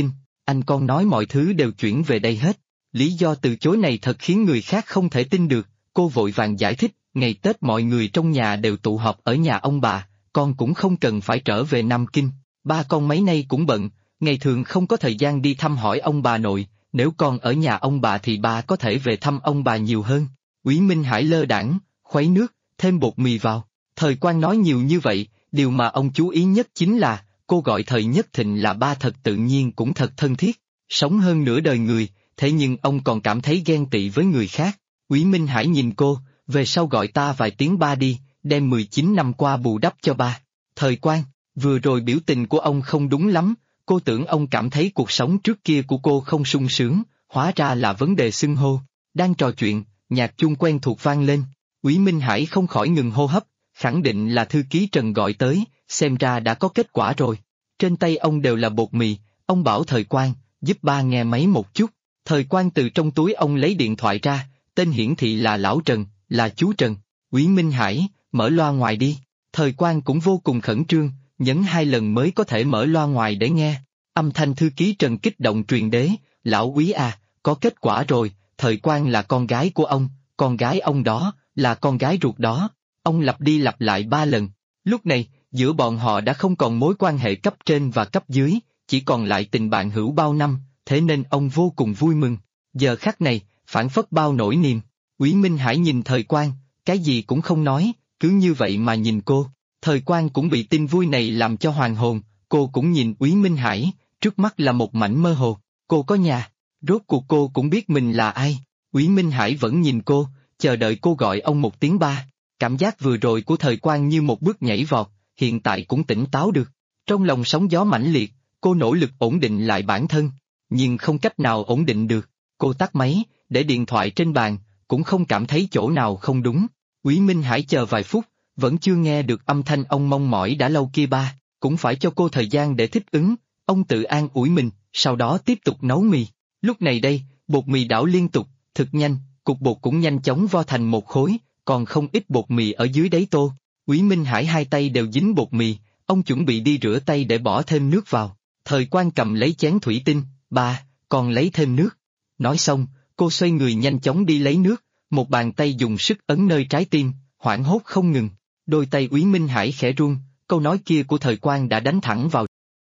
anh con nói mọi thứ đều chuyển về đây hết. Lý do từ chối này thật khiến người khác không thể tin được, cô vội vàng giải thích, ngày Tết mọi người trong nhà đều tụ họp ở nhà ông bà, con cũng không cần phải trở về Nam Kinh, ba con mấy nay cũng bận, ngày thường không có thời gian đi thăm hỏi ông bà nội, nếu con ở nhà ông bà thì ba có thể về thăm ông bà nhiều hơn. Úy Minh Hải lơ đãng, khuấy nước, thêm bột mì vào, Thời Quang nói nhiều như vậy, điều mà ông chú ý nhất chính là, cô gọi Thời Nhất Thịnh là ba thật tự nhiên cũng thật thân thiết, sống hơn nửa đời người, thế nhưng ông còn cảm thấy ghen tị với người khác. Úy Minh Hải nhìn cô, về sau gọi ta vài tiếng ba đi, đem 19 năm qua bù đắp cho ba. Thời Quang, vừa rồi biểu tình của ông không đúng lắm, cô tưởng ông cảm thấy cuộc sống trước kia của cô không sung sướng, hóa ra là vấn đề xưng hô. Đang trò chuyện, nhạc chuông quen thuộc vang lên, Úy Minh Hải không khỏi ngừng hô hấp, khẳng định là thư ký Trần gọi tới, xem ra đã có kết quả rồi. Trên tay ông đều là bột mì, ông bảo Thời Quang, giúp ba nghe máy một chút. Thời Quang từ trong túi ông lấy điện thoại ra, tên hiển thị là Lão Trần, là chú Trần. Úy Minh Hải, mở loa ngoài đi. Thời Quang cũng vô cùng khẩn trương, nhấn 2 lần mới có thể mở loa ngoài để nghe. Âm thanh thư ký Trần kích động truyền đế, Lão Úy à, có kết quả rồi, Thời Quang là con gái của ông, con gái ông đó, là con gái ruột đó. Ông lặp đi lặp lại 3 lần. Lúc này, giữa bọn họ đã không còn mối quan hệ cấp trên và cấp dưới, chỉ còn lại tình bạn hữu bao năm, thế nên ông vô cùng vui mừng. Giờ khắc này, phảng phất bao nỗi niềm. Úy Minh Hải nhìn Thời Quang, cái gì cũng không nói, cứ như vậy mà nhìn cô. Thời Quang cũng bị tin vui này làm cho hoàn hồn, cô cũng nhìn Úy Minh Hải, trước mắt là một mảnh mơ hồ. Cô có nhà, rốt cuộc cô cũng biết mình là ai. Úy Minh Hải vẫn nhìn cô, chờ đợi cô gọi ông một tiếng ba. Cảm giác vừa rồi của Thời Quang như một bước nhảy vọt, hiện tại cũng tỉnh táo được. Trong lòng sóng gió mãnh liệt, cô nỗ lực ổn định lại bản thân, nhưng không cách nào ổn định được. Cô tắt máy, để điện thoại trên bàn, cũng không cảm thấy chỗ nào không đúng. Úy Minh Hải chờ vài phút, vẫn chưa nghe được âm thanh ông mong mỏi đã lâu kia ba, cũng phải cho cô thời gian để thích ứng. Ông tự an ủi mình, sau đó tiếp tục nấu mì. Lúc này đây, bột mì đảo liên tục, thực nhanh, cục bột cũng nhanh chóng vo thành một khối, còn không ít bột mì ở dưới đáy tô. Úy Minh Hải hai tay đều dính bột mì, ông chuẩn bị đi rửa tay để bỏ thêm nước vào. Thời Quang cầm lấy chén thủy tinh, ba, còn lấy thêm nước. Nói xong, cô xoay người nhanh chóng đi lấy nước, một bàn tay dùng sức ấn nơi trái tim, hoảng hốt không ngừng. Đôi tay Úy Minh Hải khẽ run, câu nói kia của Thời Quang đã đánh thẳng vào.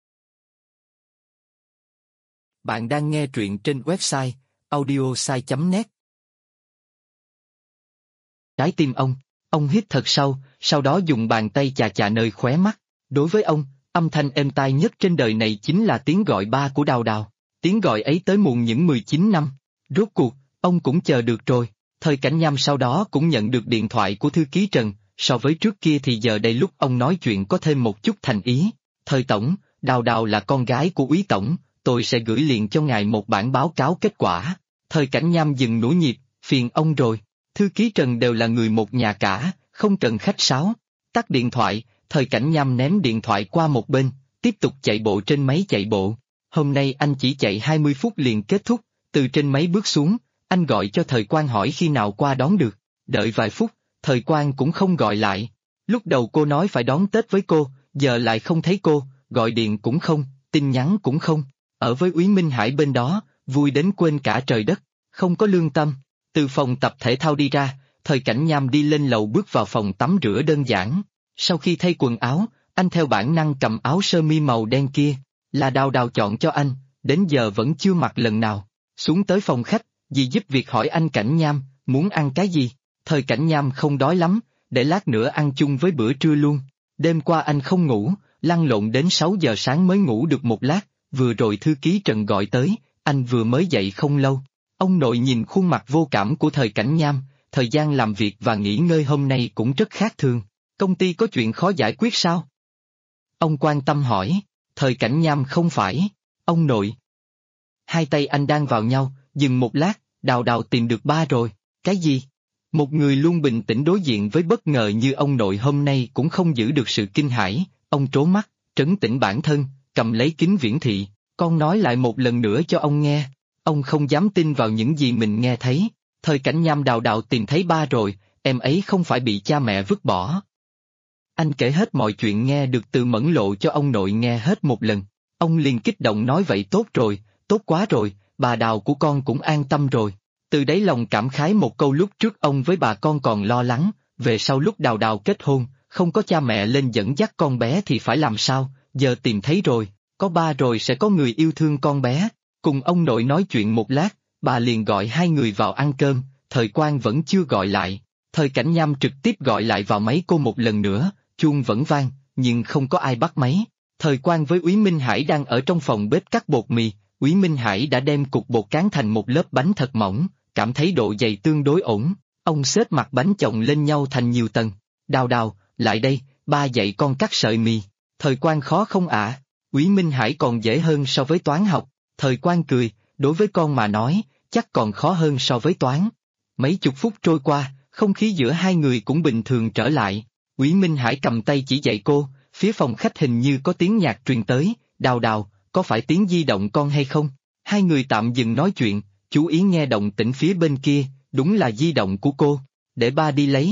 Bạn đang nghe truyện trên website audiosai.net. Trái tim ông hít thật sâu, sau đó dùng bàn tay chà chà nơi khóe mắt. Đối với ông, âm thanh êm tai nhất trên đời này chính là tiếng gọi ba của Đào Đào. Tiếng gọi ấy tới muộn những 19 năm. Rốt cuộc, ông cũng chờ được rồi. Thời Cảnh Nham sau đó cũng nhận được điện thoại của thư ký Trần, so với trước kia thì giờ đây lúc ông nói chuyện có thêm một chút thành ý. Thời Tổng, Đào Đào là con gái của Úy Tổng, tôi sẽ gửi liền cho ngài một bản báo cáo kết quả. Thời Cảnh Nham dừng nổ nhịp, phiền ông rồi. Thư ký Trần đều là người một nhà cả, không cần khách sáo. Tắt điện thoại, Thời Cảnh Nham ném điện thoại qua một bên, tiếp tục chạy bộ trên máy chạy bộ. Hôm nay anh chỉ chạy 20 phút liền kết thúc, từ trên máy bước xuống, anh gọi cho Thời Quang hỏi khi nào qua đón được. Đợi vài phút, Thời Quang cũng không gọi lại. Lúc đầu cô nói phải đón Tết với cô, giờ lại không thấy cô, gọi điện cũng không, tin nhắn cũng không. Ở với Úy Minh Hải bên đó, vui đến quên cả trời đất, không có lương tâm. Từ phòng tập thể thao đi ra, Thời Cảnh Nham đi lên lầu bước vào phòng tắm rửa đơn giản. Sau khi thay quần áo, anh theo bản năng cầm áo sơ mi màu đen kia, là Đào Đào chọn cho anh, đến giờ vẫn chưa mặc lần nào. Xuống tới phòng khách, dì giúp việc hỏi anh Cảnh Nham, muốn ăn cái gì? Thời Cảnh Nham không đói lắm, để lát nữa ăn chung với bữa trưa luôn. Đêm qua anh không ngủ, lăn lộn đến 6 giờ sáng mới ngủ được một lát, vừa rồi thư ký Trần gọi tới, anh vừa mới dậy không lâu. Ông nội nhìn khuôn mặt vô cảm của Thời Cảnh Nham, thời gian làm việc và nghỉ ngơi hôm nay cũng rất khác thường. Công ty có chuyện khó giải quyết sao? Ông quan tâm hỏi. Thời Cảnh Nham không phải. Ông nội. Hai tay anh đang vào nhau, dừng một lát, Đào Đào tìm được ba rồi. Cái gì? Một người luôn bình tĩnh đối diện với bất ngờ như ông nội hôm nay cũng không giữ được sự kinh hãi. Ông trố mắt, trấn tĩnh bản thân, cầm lấy kính viễn thị. Con nói lại một lần nữa cho ông nghe. Ông không dám tin vào những gì mình nghe thấy. Thời Cảnh Nham, Đào Đào tìm thấy ba rồi, em ấy không phải bị cha mẹ vứt bỏ. Anh kể hết mọi chuyện nghe được từ Mẫn Lộ cho ông nội nghe hết một lần. Ông liền kích động nói vậy tốt rồi, tốt quá rồi, bà Đào của con cũng an tâm rồi. Từ đáy lòng cảm khái một câu lúc trước ông với bà con còn lo lắng, về sau lúc Đào Đào kết hôn, không có cha mẹ lên dẫn dắt con bé thì phải làm sao, giờ tìm thấy rồi, có ba rồi sẽ có người yêu thương con bé. Cùng ông nội nói chuyện một lát, bà liền gọi hai người vào ăn cơm, Thời Quang vẫn chưa gọi lại. Thời Cảnh Nham trực tiếp gọi lại vào máy cô một lần nữa, chuông vẫn vang, nhưng không có ai bắt máy. Thời Quang với Úy Minh Hải đang ở trong phòng bếp cắt bột mì, Úy Minh Hải đã đem cục bột cán thành một lớp bánh thật mỏng, cảm thấy độ dày tương đối ổn, ông xếp mặt bánh chồng lên nhau thành nhiều tầng. Đào Đào, lại đây, ba dạy con cắt sợi mì. Thời Quang khó không ạ? Úy Minh Hải còn dễ hơn so với toán học. Thời Quang cười, đối với con mà nói, chắc còn khó hơn so với toán. Mấy chục phút trôi qua, không khí giữa hai người cũng bình thường trở lại. Úy Minh Hải cầm tay chỉ dạy cô, phía phòng khách hình như có tiếng nhạc truyền tới, Đào Đào, có phải tiếng di động con hay không? Hai người tạm dừng nói chuyện, chú ý nghe động tĩnh phía bên kia, đúng là di động của cô, để ba đi lấy.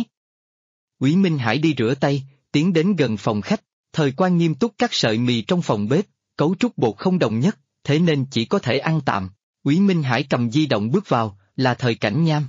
Úy Minh Hải đi rửa tay, tiến đến gần phòng khách, Thời Quang nghiêm túc cắt sợi mì trong phòng bếp, cấu trúc bột không đồng nhất, thế nên chỉ có thể ăn tạm. Úy Minh Hải cầm di động bước vào, là Thời Cảnh Nham.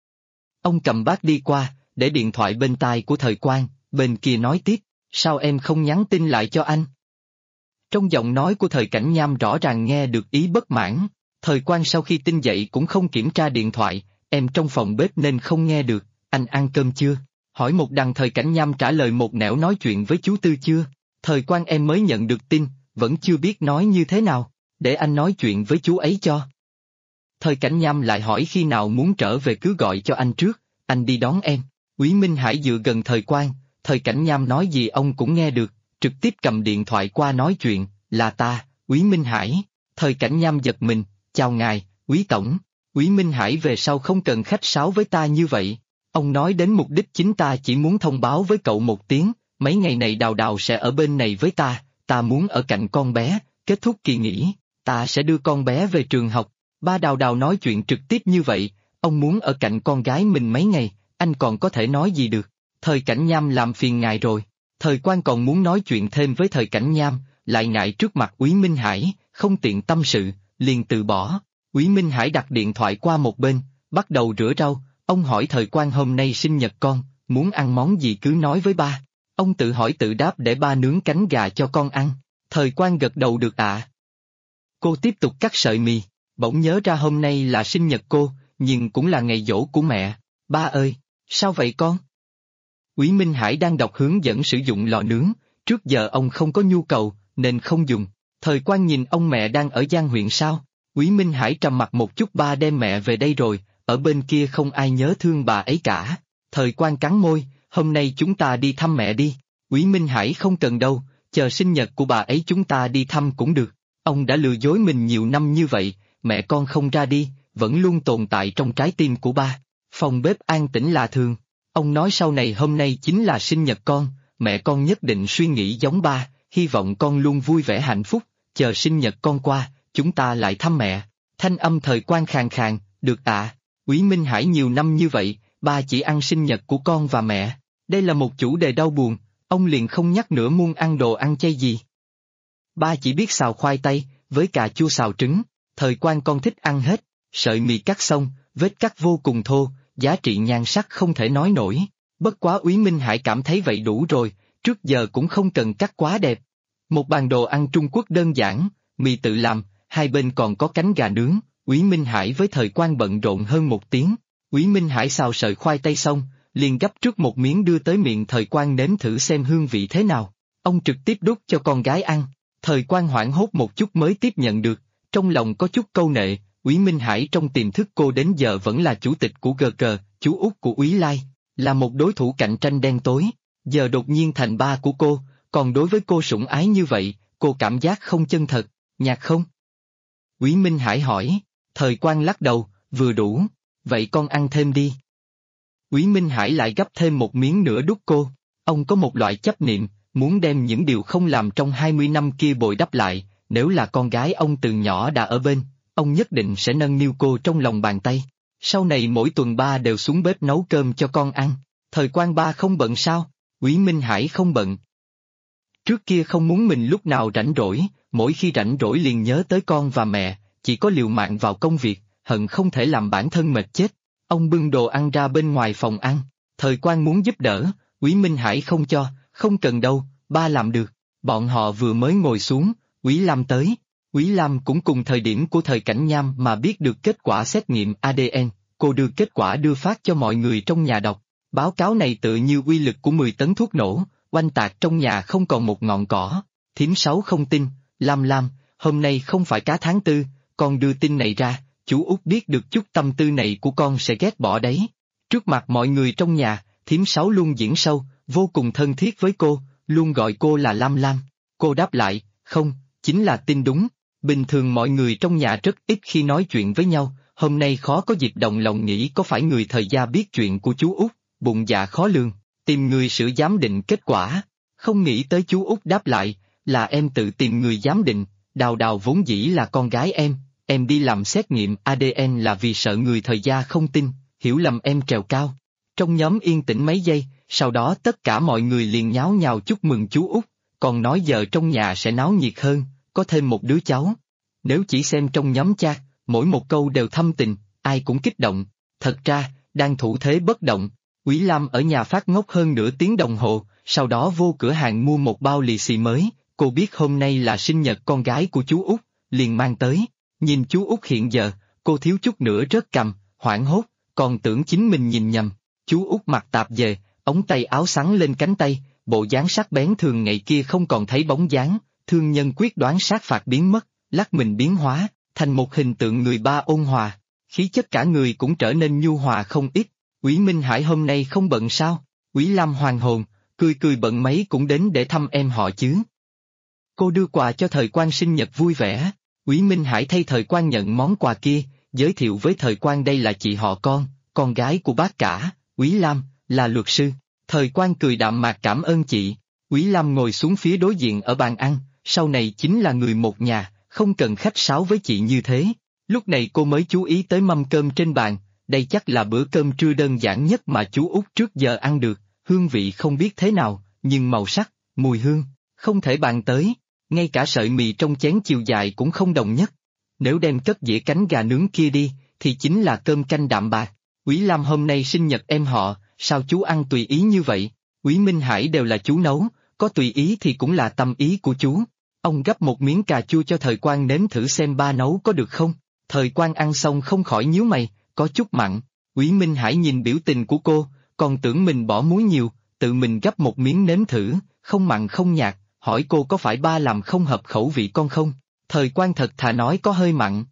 Ông cầm bát đi qua, để điện thoại bên tai của Thời Quang, bên kia nói tiếp, sao em không nhắn tin lại cho anh? Trong giọng nói của Thời Cảnh Nham rõ ràng nghe được ý bất mãn. Thời Quang sau khi tin dậy cũng không kiểm tra điện thoại, em trong phòng bếp nên không nghe được, anh ăn cơm chưa? Hỏi một đằng Thời Cảnh Nham trả lời một nẻo nói chuyện với chú Tư chưa? Thời Quang em mới nhận được tin, vẫn chưa biết nói như thế nào, để anh nói chuyện với chú ấy cho. Thời Cảnh Nham lại hỏi khi nào muốn trở về cứ gọi cho anh trước, anh đi đón em. Úy Minh Hải dựa gần Thời Quang, Thời Cảnh Nham nói gì ông cũng nghe được, trực tiếp cầm điện thoại qua nói chuyện, là ta, Úy Minh Hải. Thời Cảnh Nham giật mình, chào ngài, Úy Tổng. Úy Minh Hải về sau không cần khách sáo với ta như vậy. Ông nói đến mục đích chính ta chỉ muốn thông báo với cậu một tiếng, mấy ngày này Đào Đào sẽ ở bên này với ta muốn ở cạnh con bé, kết thúc kỳ nghỉ, ta sẽ đưa con bé về trường học. Ba Đào Đào nói chuyện trực tiếp như vậy, ông muốn ở cạnh con gái mình mấy ngày, anh còn có thể nói gì được. Thời Cảnh Nham làm phiền ngài rồi. Thời Quang còn muốn nói chuyện thêm với Thời Cảnh Nham, lại ngại trước mặt Úy Minh Hải, không tiện tâm sự, liền từ bỏ. Úy Minh Hải đặt điện thoại qua một bên, bắt đầu rửa rau. Ông hỏi Thời Quang hôm nay sinh nhật con, muốn ăn món gì cứ nói với ba. Ông tự hỏi tự đáp để ba nướng cánh gà cho con ăn. Thời Quang gật đầu được ạ. Cô tiếp tục cắt sợi mì, bỗng nhớ ra hôm nay là sinh nhật cô, nhưng cũng là ngày giỗ của mẹ. Ba ơi, sao vậy con? Úy Minh Hải đang đọc hướng dẫn sử dụng lò nướng, trước giờ ông không có nhu cầu, nên không dùng. Thời Quang nhìn ông mẹ đang ở Giang huyện sao? Úy Minh Hải trầm mặt một chút, ba đem mẹ về đây rồi, ở bên kia không ai nhớ thương bà ấy cả. Thời Quang cắn môi, hôm nay chúng ta đi thăm mẹ đi. Úy Minh Hải không cần đâu, chờ sinh nhật của bà ấy chúng ta đi thăm cũng được. Ông đã lừa dối mình nhiều năm như vậy, mẹ con không ra đi, vẫn luôn tồn tại trong trái tim của ba. Phòng bếp an tĩnh lạ thường. Ông nói sau này hôm nay chính là sinh nhật con, mẹ con nhất định suy nghĩ giống ba, hy vọng con luôn vui vẻ hạnh phúc, chờ sinh nhật con qua, chúng ta lại thăm mẹ. Thanh âm Thời Quang khàn khàn, được ạ. Úy Minh Hải nhiều năm như vậy, ba chỉ ăn sinh nhật của con và mẹ. Đây là một chủ đề đau buồn, ông liền không nhắc nữa muốn ăn đồ ăn chay gì. Ba chỉ biết xào khoai tây, với cà chua xào trứng. Thời Quang con thích ăn hết, sợi mì cắt xong, vết cắt vô cùng thô, giá trị nhan sắc không thể nói nổi. Bất quá Úy Minh Hải cảm thấy vậy đủ rồi, trước giờ cũng không cần cắt quá đẹp. Một bàn đồ ăn Trung Quốc đơn giản, mì tự làm, hai bên còn có cánh gà nướng. Úy Minh Hải với Thời Quang bận rộn hơn một tiếng. Úy Minh Hải xào sợi khoai tây xong, liền gấp trước một miếng đưa tới miệng Thời Quang nếm thử xem hương vị thế nào. Ông trực tiếp đút cho con gái ăn. Thời Quang hoảng hốt một chút mới tiếp nhận được, trong lòng có chút câu nệ. Úy Minh Hải trong tiềm thức cô đến giờ vẫn là chủ tịch của GG, chú út của Úy Lai, là một đối thủ cạnh tranh đen tối. Giờ đột nhiên thành ba của cô, còn đối với cô sủng ái như vậy, cô cảm giác không chân thật, nhạt không? Úy Minh Hải hỏi. Thời Quang lắc đầu, vừa đủ, vậy con ăn thêm đi. Úy Minh Hải lại gấp thêm một miếng nữa đút cô. Ông có một loại chấp niệm, muốn đem những điều không làm trong 20 năm kia bồi đắp lại. Nếu là con gái ông từ nhỏ đã ở bên, ông nhất định sẽ nâng niu cô trong lòng bàn tay. Sau này mỗi tuần ba đều xuống bếp nấu cơm cho con ăn. Thời Quang ba không bận sao? Úy Minh Hải không bận. Trước kia không muốn mình lúc nào rảnh rỗi, mỗi khi rảnh rỗi liền nhớ tới con và mẹ, chỉ có liều mạng vào công việc, hận không thể làm bản thân mệt chết. Ông bưng đồ ăn ra bên ngoài phòng ăn, Thời Quang muốn giúp đỡ, Úy Minh Hải không cho, không cần đâu, ba làm được. Bọn họ vừa mới ngồi xuống, Úy Lam tới. Úy Lam cũng cùng thời điểm của Thời Cảnh Nham mà biết được kết quả xét nghiệm ADN, cô đưa kết quả đưa phát cho mọi người trong nhà đọc. Báo cáo này tự như uy lực của 10 tấn thuốc nổ, oanh tạc trong nhà không còn một ngọn cỏ. Thím Sáu không tin, Lam, hôm nay không phải cá tháng 4, con đưa tin này ra, chú Út biết được chút tâm tư này của con sẽ ghét bỏ đấy. Trước mặt mọi người trong nhà, thím Sáu luôn diễn sâu, vô cùng thân thiết với cô, luôn gọi cô là Lam. Cô đáp lại, không, chính là tin đúng. Bình thường mọi người trong nhà rất ít khi nói chuyện với nhau, hôm nay khó có dịp động lòng nghĩ có phải người Thời gia biết chuyện của chú Út, bụng dạ khó lường, tìm người sửa giám định kết quả. Không nghĩ tới chú Út đáp lại, là em tự tìm người giám định, Đào vốn dĩ là con gái em đi làm xét nghiệm ADN là vì sợ người Thời gia không tin, hiểu lầm em trèo cao. Trong nhóm yên tĩnh mấy giây, sau đó tất cả mọi người liền nháo nhào chúc mừng chú Út, còn nói giờ trong nhà sẽ náo nhiệt hơn, có thêm một đứa cháu. Nếu chỉ xem trong nhóm chat, mỗi một câu đều thâm tình, ai cũng kích động. Thật ra, đang thủ thế bất động, Úy Lam ở nhà phát ngốc hơn nửa tiếng đồng hồ, sau đó vô cửa hàng mua một bao lì xì mới, cô biết hôm nay là sinh nhật con gái của chú Út, liền mang tới. Nhìn chú Út hiện giờ, cô thiếu chút nữa rớt cằm, hoảng hốt, còn tưởng chính mình nhìn nhầm. Chú Út mặc tạp dề, ống tay áo xắn lên cánh tay, bộ dáng sắc bén thường ngày kia không còn thấy bóng dáng, thương nhân quyết đoán sát phạt biến mất, lắc mình biến hóa, thành một hình tượng người ba ôn hòa, khí chất cả người cũng trở nên nhu hòa không ít. Úy Minh Hải hôm nay không bận sao? Úy Lam hoàn hồn, cười bận mấy cũng đến để thăm em họ chứ. Cô đưa quà cho Thời Quang sinh nhật vui vẻ, Úy Minh Hải thay Thời Quang nhận món quà kia, giới thiệu với Thời Quang đây là chị họ con gái của bác cả, Úy Lam, là luật sư. Thời Quang cười đạm mạc cảm ơn chị. Úy Lam ngồi xuống phía đối diện ở bàn ăn, sau này chính là người một nhà, không cần khách sáo với chị như thế. Lúc này cô mới chú ý tới mâm cơm trên bàn, đây chắc là bữa cơm trưa đơn giản nhất mà chú Út trước giờ ăn được, hương vị không biết thế nào, nhưng màu sắc, mùi hương, không thể bàn tới, ngay cả sợi mì trong chén chiều dài cũng không đồng nhất. Nếu đem cất dĩa cánh gà nướng kia đi, thì chính là cơm canh đạm bạc. Úy Lam hôm nay sinh nhật em họ, sao chú ăn tùy ý như vậy? Úy Minh Hải đều là chú nấu, có tùy ý thì cũng là tâm ý của chú. Ông gắp một miếng cà chua cho Thời Quang nếm thử xem ba nấu có được không. Thời Quang ăn xong không khỏi nhíu mày, có chút mặn. Úy Minh Hải nhìn biểu tình của cô, còn tưởng mình bỏ muối nhiều, tự mình gắp một miếng nếm thử, không mặn không nhạt, hỏi cô có phải ba làm không hợp khẩu vị con không? Thời Quang thật thà nói có hơi mặn.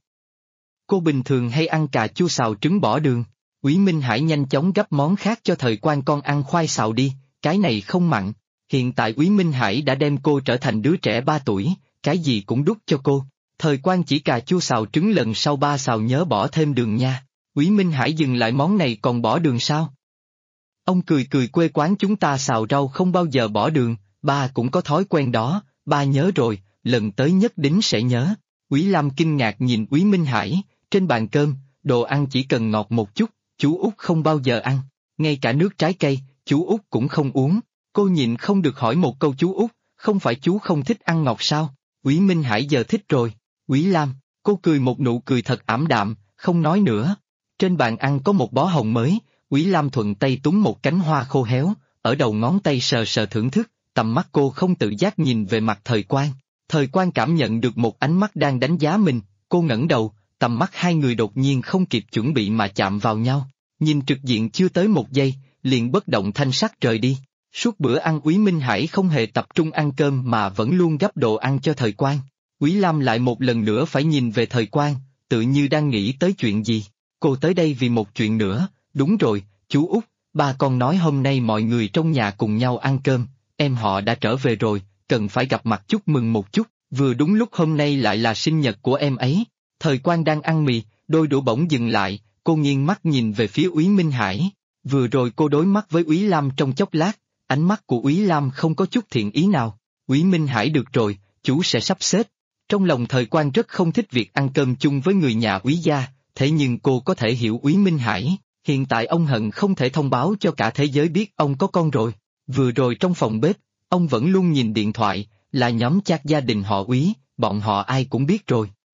Cô bình thường hay ăn cà chua xào trứng bỏ đường. Úy Minh Hải nhanh chóng gắp món khác cho Thời Quang, con ăn khoai xào đi, cái này không mặn. Hiện tại Úy Minh Hải đã đem cô trở thành đứa trẻ 3 tuổi, cái gì cũng đút cho cô. Thời Quang chỉ cà chua xào trứng lần sau ba xào nhớ bỏ thêm đường nha. Úy Minh Hải dừng lại món này còn bỏ đường sao? Ông cười quê quán chúng ta xào rau không bao giờ bỏ đường, ba cũng có thói quen đó, ba nhớ rồi, lần tới nhất định sẽ nhớ. Úy Lam kinh ngạc nhìn Úy Minh Hải, trên bàn cơm, đồ ăn chỉ cần ngọt một chút, chú Út không bao giờ ăn, ngay cả nước trái cây, chú Út cũng không uống. Cô nhịn không được hỏi một câu chú Út, không phải chú không thích ăn ngọt sao? Úy Minh Hải giờ thích rồi. Úy Lam, cô cười một nụ cười thật ảm đạm, không nói nữa. Trên bàn ăn có một bó hồng mới, Úy Lam thuận tay túm một cánh hoa khô héo, ở đầu ngón tay sờ sờ thưởng thức, tầm mắt cô không tự giác nhìn về mặt Thời Quang. Thời Quang cảm nhận được một ánh mắt đang đánh giá mình, cô ngẩng đầu, tầm mắt hai người đột nhiên không kịp chuẩn bị mà chạm vào nhau. Nhìn trực diện chưa tới một giây, liền bất động thanh sắc rời đi. Suốt bữa ăn Úy Minh Hải không hề tập trung ăn cơm mà vẫn luôn gắp đồ ăn cho Thời Quang. Úy Lam lại một lần nữa phải nhìn về Thời Quang, tự như đang nghĩ tới chuyện gì. Cô tới đây vì một chuyện nữa, đúng rồi, chú Út, ba con nói hôm nay mọi người trong nhà cùng nhau ăn cơm, em họ đã trở về rồi, cần phải gặp mặt chúc mừng một chút, vừa đúng lúc hôm nay lại là sinh nhật của em ấy. Thời Quang đang ăn mì, đôi đũa bỗng dừng lại, cô nghiêng mắt nhìn về phía Úy Minh Hải. Vừa rồi cô đối mắt với Úy Lam trong chốc lát, ánh mắt của Úy Lam không có chút thiện ý nào. Úy Minh Hải được rồi, chú sẽ sắp xếp. Trong lòng Thời Quang rất không thích việc ăn cơm chung với người nhà Úy gia, thế nhưng cô có thể hiểu Úy Minh Hải, hiện tại ông hận không thể thông báo cho cả thế giới biết ông có con rồi. Vừa rồi trong phòng bếp, ông vẫn luôn nhìn điện thoại, là nhóm chat gia đình họ Úy, bọn họ ai cũng biết rồi.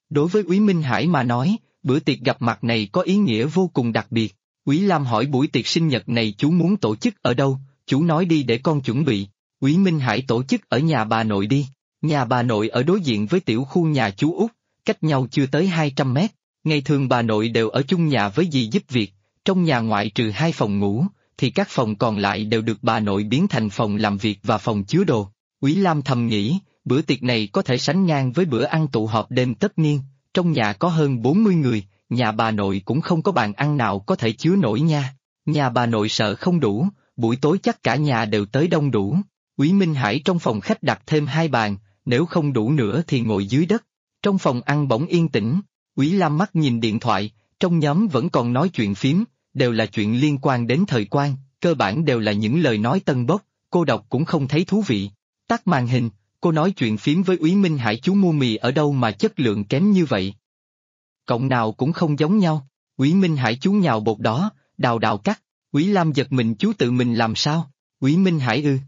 Đối với Úy Minh Hải mà nói, bữa tiệc gặp mặt này có ý nghĩa vô cùng đặc biệt. Úy Lam hỏi buổi tiệc sinh nhật này chú muốn tổ chức ở đâu, chú nói đi để con chuẩn bị. Úy Minh Hải tổ chức ở nhà bà nội đi. Nhà bà nội ở đối diện với tiểu khu nhà chú Út, cách nhau chưa tới 200 mét. Ngày thường bà nội đều ở chung nhà với dì giúp việc, trong nhà ngoại trừ 2 phòng ngủ, thì các phòng còn lại đều được bà nội biến thành phòng làm việc và phòng chứa đồ. Úy Lam thầm nghĩ, bữa tiệc này có thể sánh ngang với bữa ăn tụ họp đêm tất niên, trong nhà có hơn 40 người, nhà bà nội cũng không có bàn ăn nào có thể chứa nổi nha. Nhà bà nội sợ không đủ, buổi tối chắc cả nhà đều tới đông đủ. Úy Minh Hải trong phòng khách đặt thêm 2 bàn, nếu không đủ nữa thì ngồi dưới đất. Trong phòng ăn bỗng yên tĩnh, Úy Lam mắt nhìn điện thoại, trong nhóm vẫn còn nói chuyện phím, đều là chuyện liên quan đến thời quan, cơ bản đều là những lời nói tân bốc, cô đọc cũng không thấy thú vị. Tắt màn hình, cô nói chuyện phím với Úy Minh Hải chú mua mì ở đâu mà chất lượng kém như vậy. Cộng nào cũng không giống nhau, Úy Minh Hải chú nhào bột đó, đào cắt, Úy Lam giật mình chú tự mình làm sao, Úy Minh Hải ư.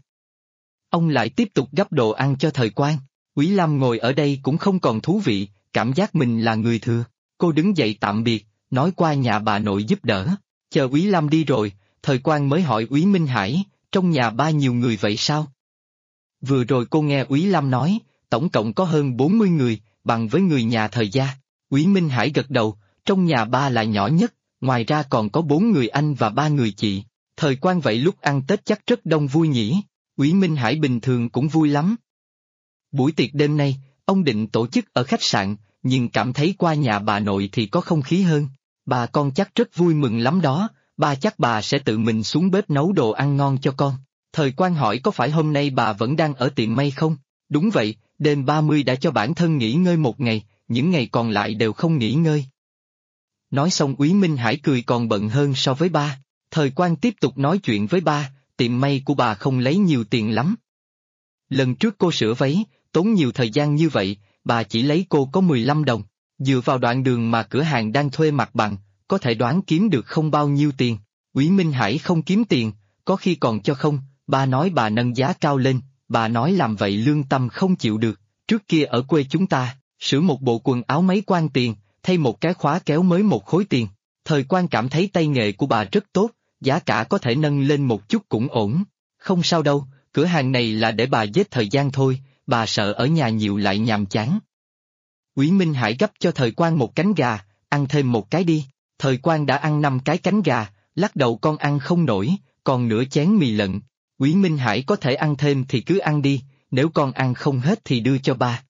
Ông lại tiếp tục gắp đồ ăn cho thời quan, Úy Lam ngồi ở đây cũng không còn thú vị, cảm giác mình là người thừa, cô đứng dậy tạm biệt, nói qua nhà bà nội giúp đỡ, chờ Úy Lam đi rồi, thời quan mới hỏi Úy Minh Hải, trong nhà ba nhiều người vậy sao? Vừa rồi cô nghe Úy Lam nói, tổng cộng có hơn 40 người, bằng với người nhà thời gia. Úy Minh Hải gật đầu, trong nhà ba là nhỏ nhất, ngoài ra còn có 4 người anh và 3 người chị. Thời quan vậy lúc ăn Tết chắc rất đông vui nhỉ, Úy Minh Hải bình thường cũng vui lắm. Buổi tiệc đêm nay, ông định tổ chức ở khách sạn, nhưng cảm thấy qua nhà bà nội thì có không khí hơn. Bà con chắc rất vui mừng lắm đó, ba chắc bà sẽ tự mình xuống bếp nấu đồ ăn ngon cho con. Thời quan hỏi có phải hôm nay bà vẫn đang ở tiệm may không? Đúng vậy, đêm 30 đã cho bản thân nghỉ ngơi 1 ngày, những ngày còn lại đều không nghỉ ngơi. Nói xong Úy Minh Hải cười còn bận hơn so với ba. Thời quan tiếp tục nói chuyện với ba, tiệm may của bà không lấy nhiều tiền lắm. Lần trước cô sửa váy, tốn nhiều thời gian như vậy, bà chỉ lấy cô có 15 đồng. Dựa vào đoạn đường mà cửa hàng đang thuê mặt bằng, có thể đoán kiếm được không bao nhiêu tiền. Úy Minh Hải không kiếm tiền, có khi còn cho không, ba nói bà nâng giá cao lên, bà nói làm vậy lương tâm không chịu được. Trước kia ở quê chúng ta, sửa một bộ quần áo mấy quan tiền, thay một cái khóa kéo mới 1 khối tiền. Thời quan cảm thấy tay nghề của bà rất tốt, giá cả có thể nâng lên một chút cũng ổn. Không sao đâu, cửa hàng này là để bà giết thời gian thôi, bà sợ ở nhà nhiều lại nhàm chán. Úy Minh Hải gấp cho thời quan một cánh gà, ăn thêm một cái đi. Thời quan đã ăn 5 cái cánh gà, lắc đầu con ăn không nổi, còn nửa chén mì lận. Úy Minh Hải có thể ăn thêm thì cứ ăn đi, nếu con ăn không hết thì đưa cho ba.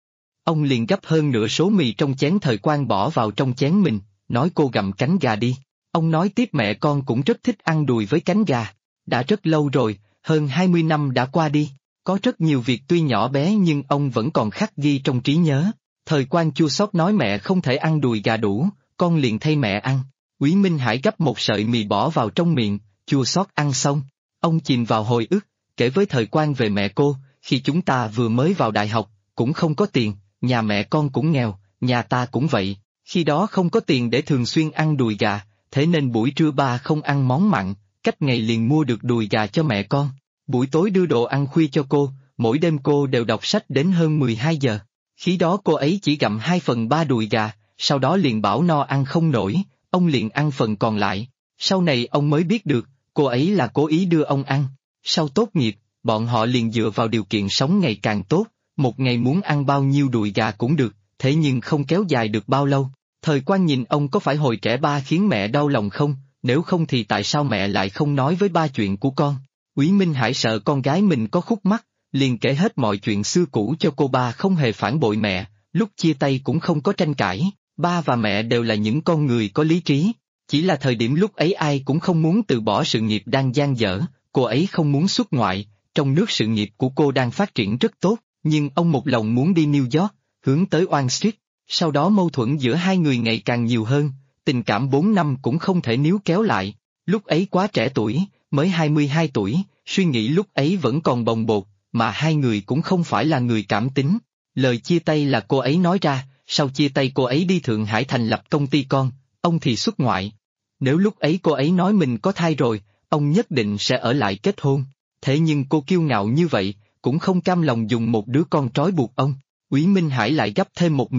Ông liền gấp hơn nửa số mì trong chén thời quan bỏ vào trong chén mình, nói cô gặm cánh gà đi. Ông nói tiếp mẹ con cũng rất thích ăn đùi với cánh gà. Đã rất lâu rồi, hơn 20 năm đã qua đi, có rất nhiều việc tuy nhỏ bé nhưng ông vẫn còn khắc ghi trong trí nhớ. Thời quan chua xót nói mẹ không thể ăn đùi gà đủ, con liền thay mẹ ăn. Úy Minh Hải gấp một sợi mì bỏ vào trong miệng, chua xót ăn xong. Ông chìm vào hồi ức, kể với thời quan về mẹ cô, khi chúng ta vừa mới vào đại học, cũng không có tiền, nhà mẹ con cũng nghèo, nhà ta cũng vậy, khi đó không có tiền để thường xuyên ăn đùi gà, thế nên buổi trưa ba không ăn món mặn, cách ngày liền mua được đùi gà cho mẹ con. Buổi tối đưa đồ ăn khuya cho cô, mỗi đêm cô đều đọc sách đến hơn 12 giờ. Khi đó cô ấy chỉ gặm 2/3 đùi gà, sau đó liền bảo no ăn không nổi, ông liền ăn phần còn lại. Sau này ông mới biết được, cô ấy là cố ý đưa ông ăn. Sau tốt nghiệp, bọn họ liền dựa vào điều kiện sống ngày càng tốt, một ngày muốn ăn bao nhiêu đùi gà cũng được, thế nhưng không kéo dài được bao lâu. Thời quan nhìn ông có phải hồi trẻ ba khiến mẹ đau lòng không, nếu không thì tại sao mẹ lại không nói với ba chuyện của con. Úy Minh Hải sợ con gái mình có khúc mắc, liền kể hết mọi chuyện xưa cũ cho cô. Ba không hề phản bội mẹ, lúc chia tay cũng không có tranh cãi, ba và mẹ đều là những con người có lý trí. Chỉ là thời điểm lúc ấy ai cũng không muốn từ bỏ sự nghiệp đang dang dở, cô ấy không muốn xuất ngoại, trong nước sự nghiệp của cô đang phát triển rất tốt, nhưng ông một lòng muốn đi New York, hướng tới Wall Street, sau đó mâu thuẫn giữa hai người ngày càng nhiều hơn, tình cảm 4 năm cũng không thể níu kéo lại, lúc ấy quá trẻ tuổi, mới 22 tuổi, suy nghĩ lúc ấy vẫn còn bồng bột, mà hai người cũng không phải là người cảm tính. Lời chia tay là cô ấy nói ra, sau chia tay cô ấy đi Thượng Hải thành lập công ty con, ông thì xuất ngoại. Nếu lúc ấy cô ấy nói mình có thai rồi, ông nhất định sẽ ở lại kết hôn. Thế nhưng cô kiêu ngạo như vậy, cũng không cam lòng dùng một đứa con trói buộc ông. Úy Minh Hải lại gắp thêm một miếng,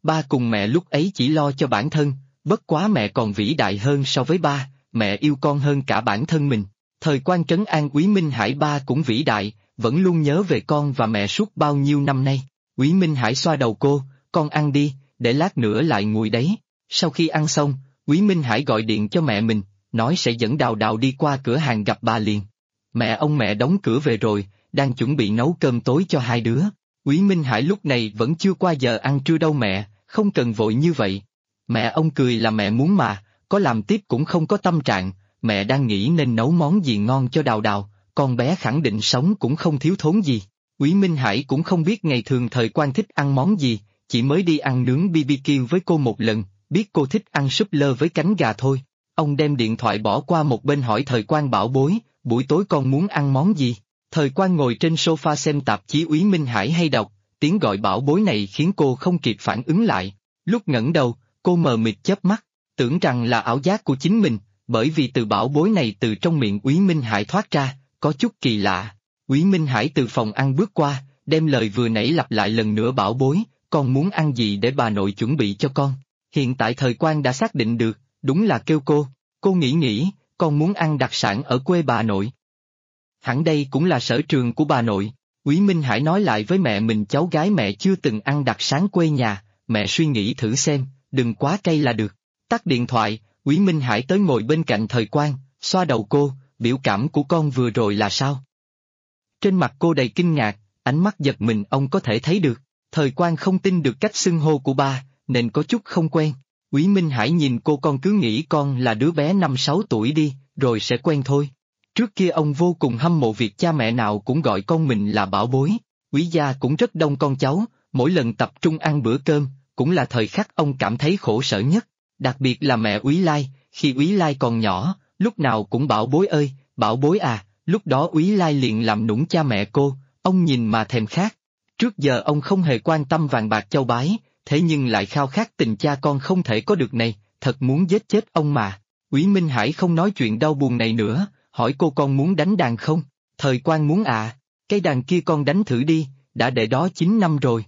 Ba cùng mẹ lúc ấy chỉ lo cho bản thân, bất quá mẹ còn vĩ đại hơn so với ba, mẹ yêu con hơn cả bản thân mình. Thời quan trấn an Úy Minh Hải ba cũng vĩ đại, vẫn luôn nhớ về con và mẹ suốt bao nhiêu năm nay. Úy Minh Hải xoa đầu cô, con ăn đi, để lát nữa lại nguội đấy. Sau khi ăn xong, Úy Minh Hải gọi điện cho mẹ mình, nói sẽ dẫn Đào Đào đi qua cửa hàng gặp bà liền. Mẹ đóng cửa về rồi, đang chuẩn bị nấu cơm tối cho hai đứa. Úy Minh Hải lúc này vẫn chưa qua giờ ăn trưa đâu mẹ, không cần vội như vậy. Mẹ ông cười là mẹ muốn mà, có làm tiếp cũng không có tâm trạng, mẹ đang nghĩ nên nấu món gì ngon cho Đào Đào, con bé khẳng định sống cũng không thiếu thốn gì. Úy Minh Hải cũng không biết ngày thường Thời Quan thích ăn món gì, chỉ mới đi ăn nướng BBQ với cô một lần, biết cô thích ăn súp lơ với cánh gà thôi. Ông đem điện thoại bỏ qua một bên hỏi Thời Quan bảo bối, buổi tối con muốn ăn món gì? Thời Quan ngồi trên sofa xem tạp chí Úy Minh Hải hay đọc, tiếng gọi bảo bối này khiến cô không kịp phản ứng lại. Lúc ngẩng đầu, cô mờ mịt chớp mắt, tưởng rằng là ảo giác của chính mình, bởi vì từ bảo bối này từ trong miệng Úy Minh Hải thoát ra, có chút kỳ lạ. Úy Minh Hải từ phòng ăn bước qua, đem lời vừa nãy lặp lại lần nữa bảo bối, con muốn ăn gì để bà nội chuẩn bị cho con. Hiện tại Thời Quan đã xác định được, đúng là kêu cô nghĩ, con muốn ăn đặc sản ở quê bà nội. Hẳn đây cũng là sở trường của bà nội. Úy Minh Hải nói lại với mẹ mình cháu gái mẹ chưa từng ăn đặc sản quê nhà, mẹ suy nghĩ thử xem, đừng quá cay là được. Tắt điện thoại, Úy Minh Hải tới ngồi bên cạnh Thời Quan, xoa đầu cô, biểu cảm của con vừa rồi là sao? Trên mặt cô đầy kinh ngạc, ánh mắt giật mình ông có thể thấy được. Thời Quan không tin được cách xưng hô của ba, nên có chút không quen. Úy Minh Hải nhìn cô con cứ nghĩ con là đứa bé 5-6 tuổi đi, rồi sẽ quen thôi. Trước kia ông vô cùng hâm mộ việc cha mẹ nào cũng gọi con mình là bảo bối. Úy gia cũng rất đông con cháu, mỗi lần tập trung ăn bữa cơm, cũng là thời khắc ông cảm thấy khổ sở nhất. Đặc biệt là mẹ Úy Lai, khi Úy Lai còn nhỏ, lúc nào cũng bảo bối ơi, bảo bối à, lúc đó Úy Lai liền làm nũng cha mẹ cô, ông nhìn mà thèm khát. Trước giờ ông không hề quan tâm vàng bạc châu báu, thế nhưng lại khao khát tình cha con không thể có được này, thật muốn giết chết ông mà. Úy Minh Hải không nói chuyện đau buồn này nữa, hỏi cô con muốn đánh đàn không? Thời Quan muốn à, cái đàn kia con đánh thử đi, đã để đó 9 năm rồi.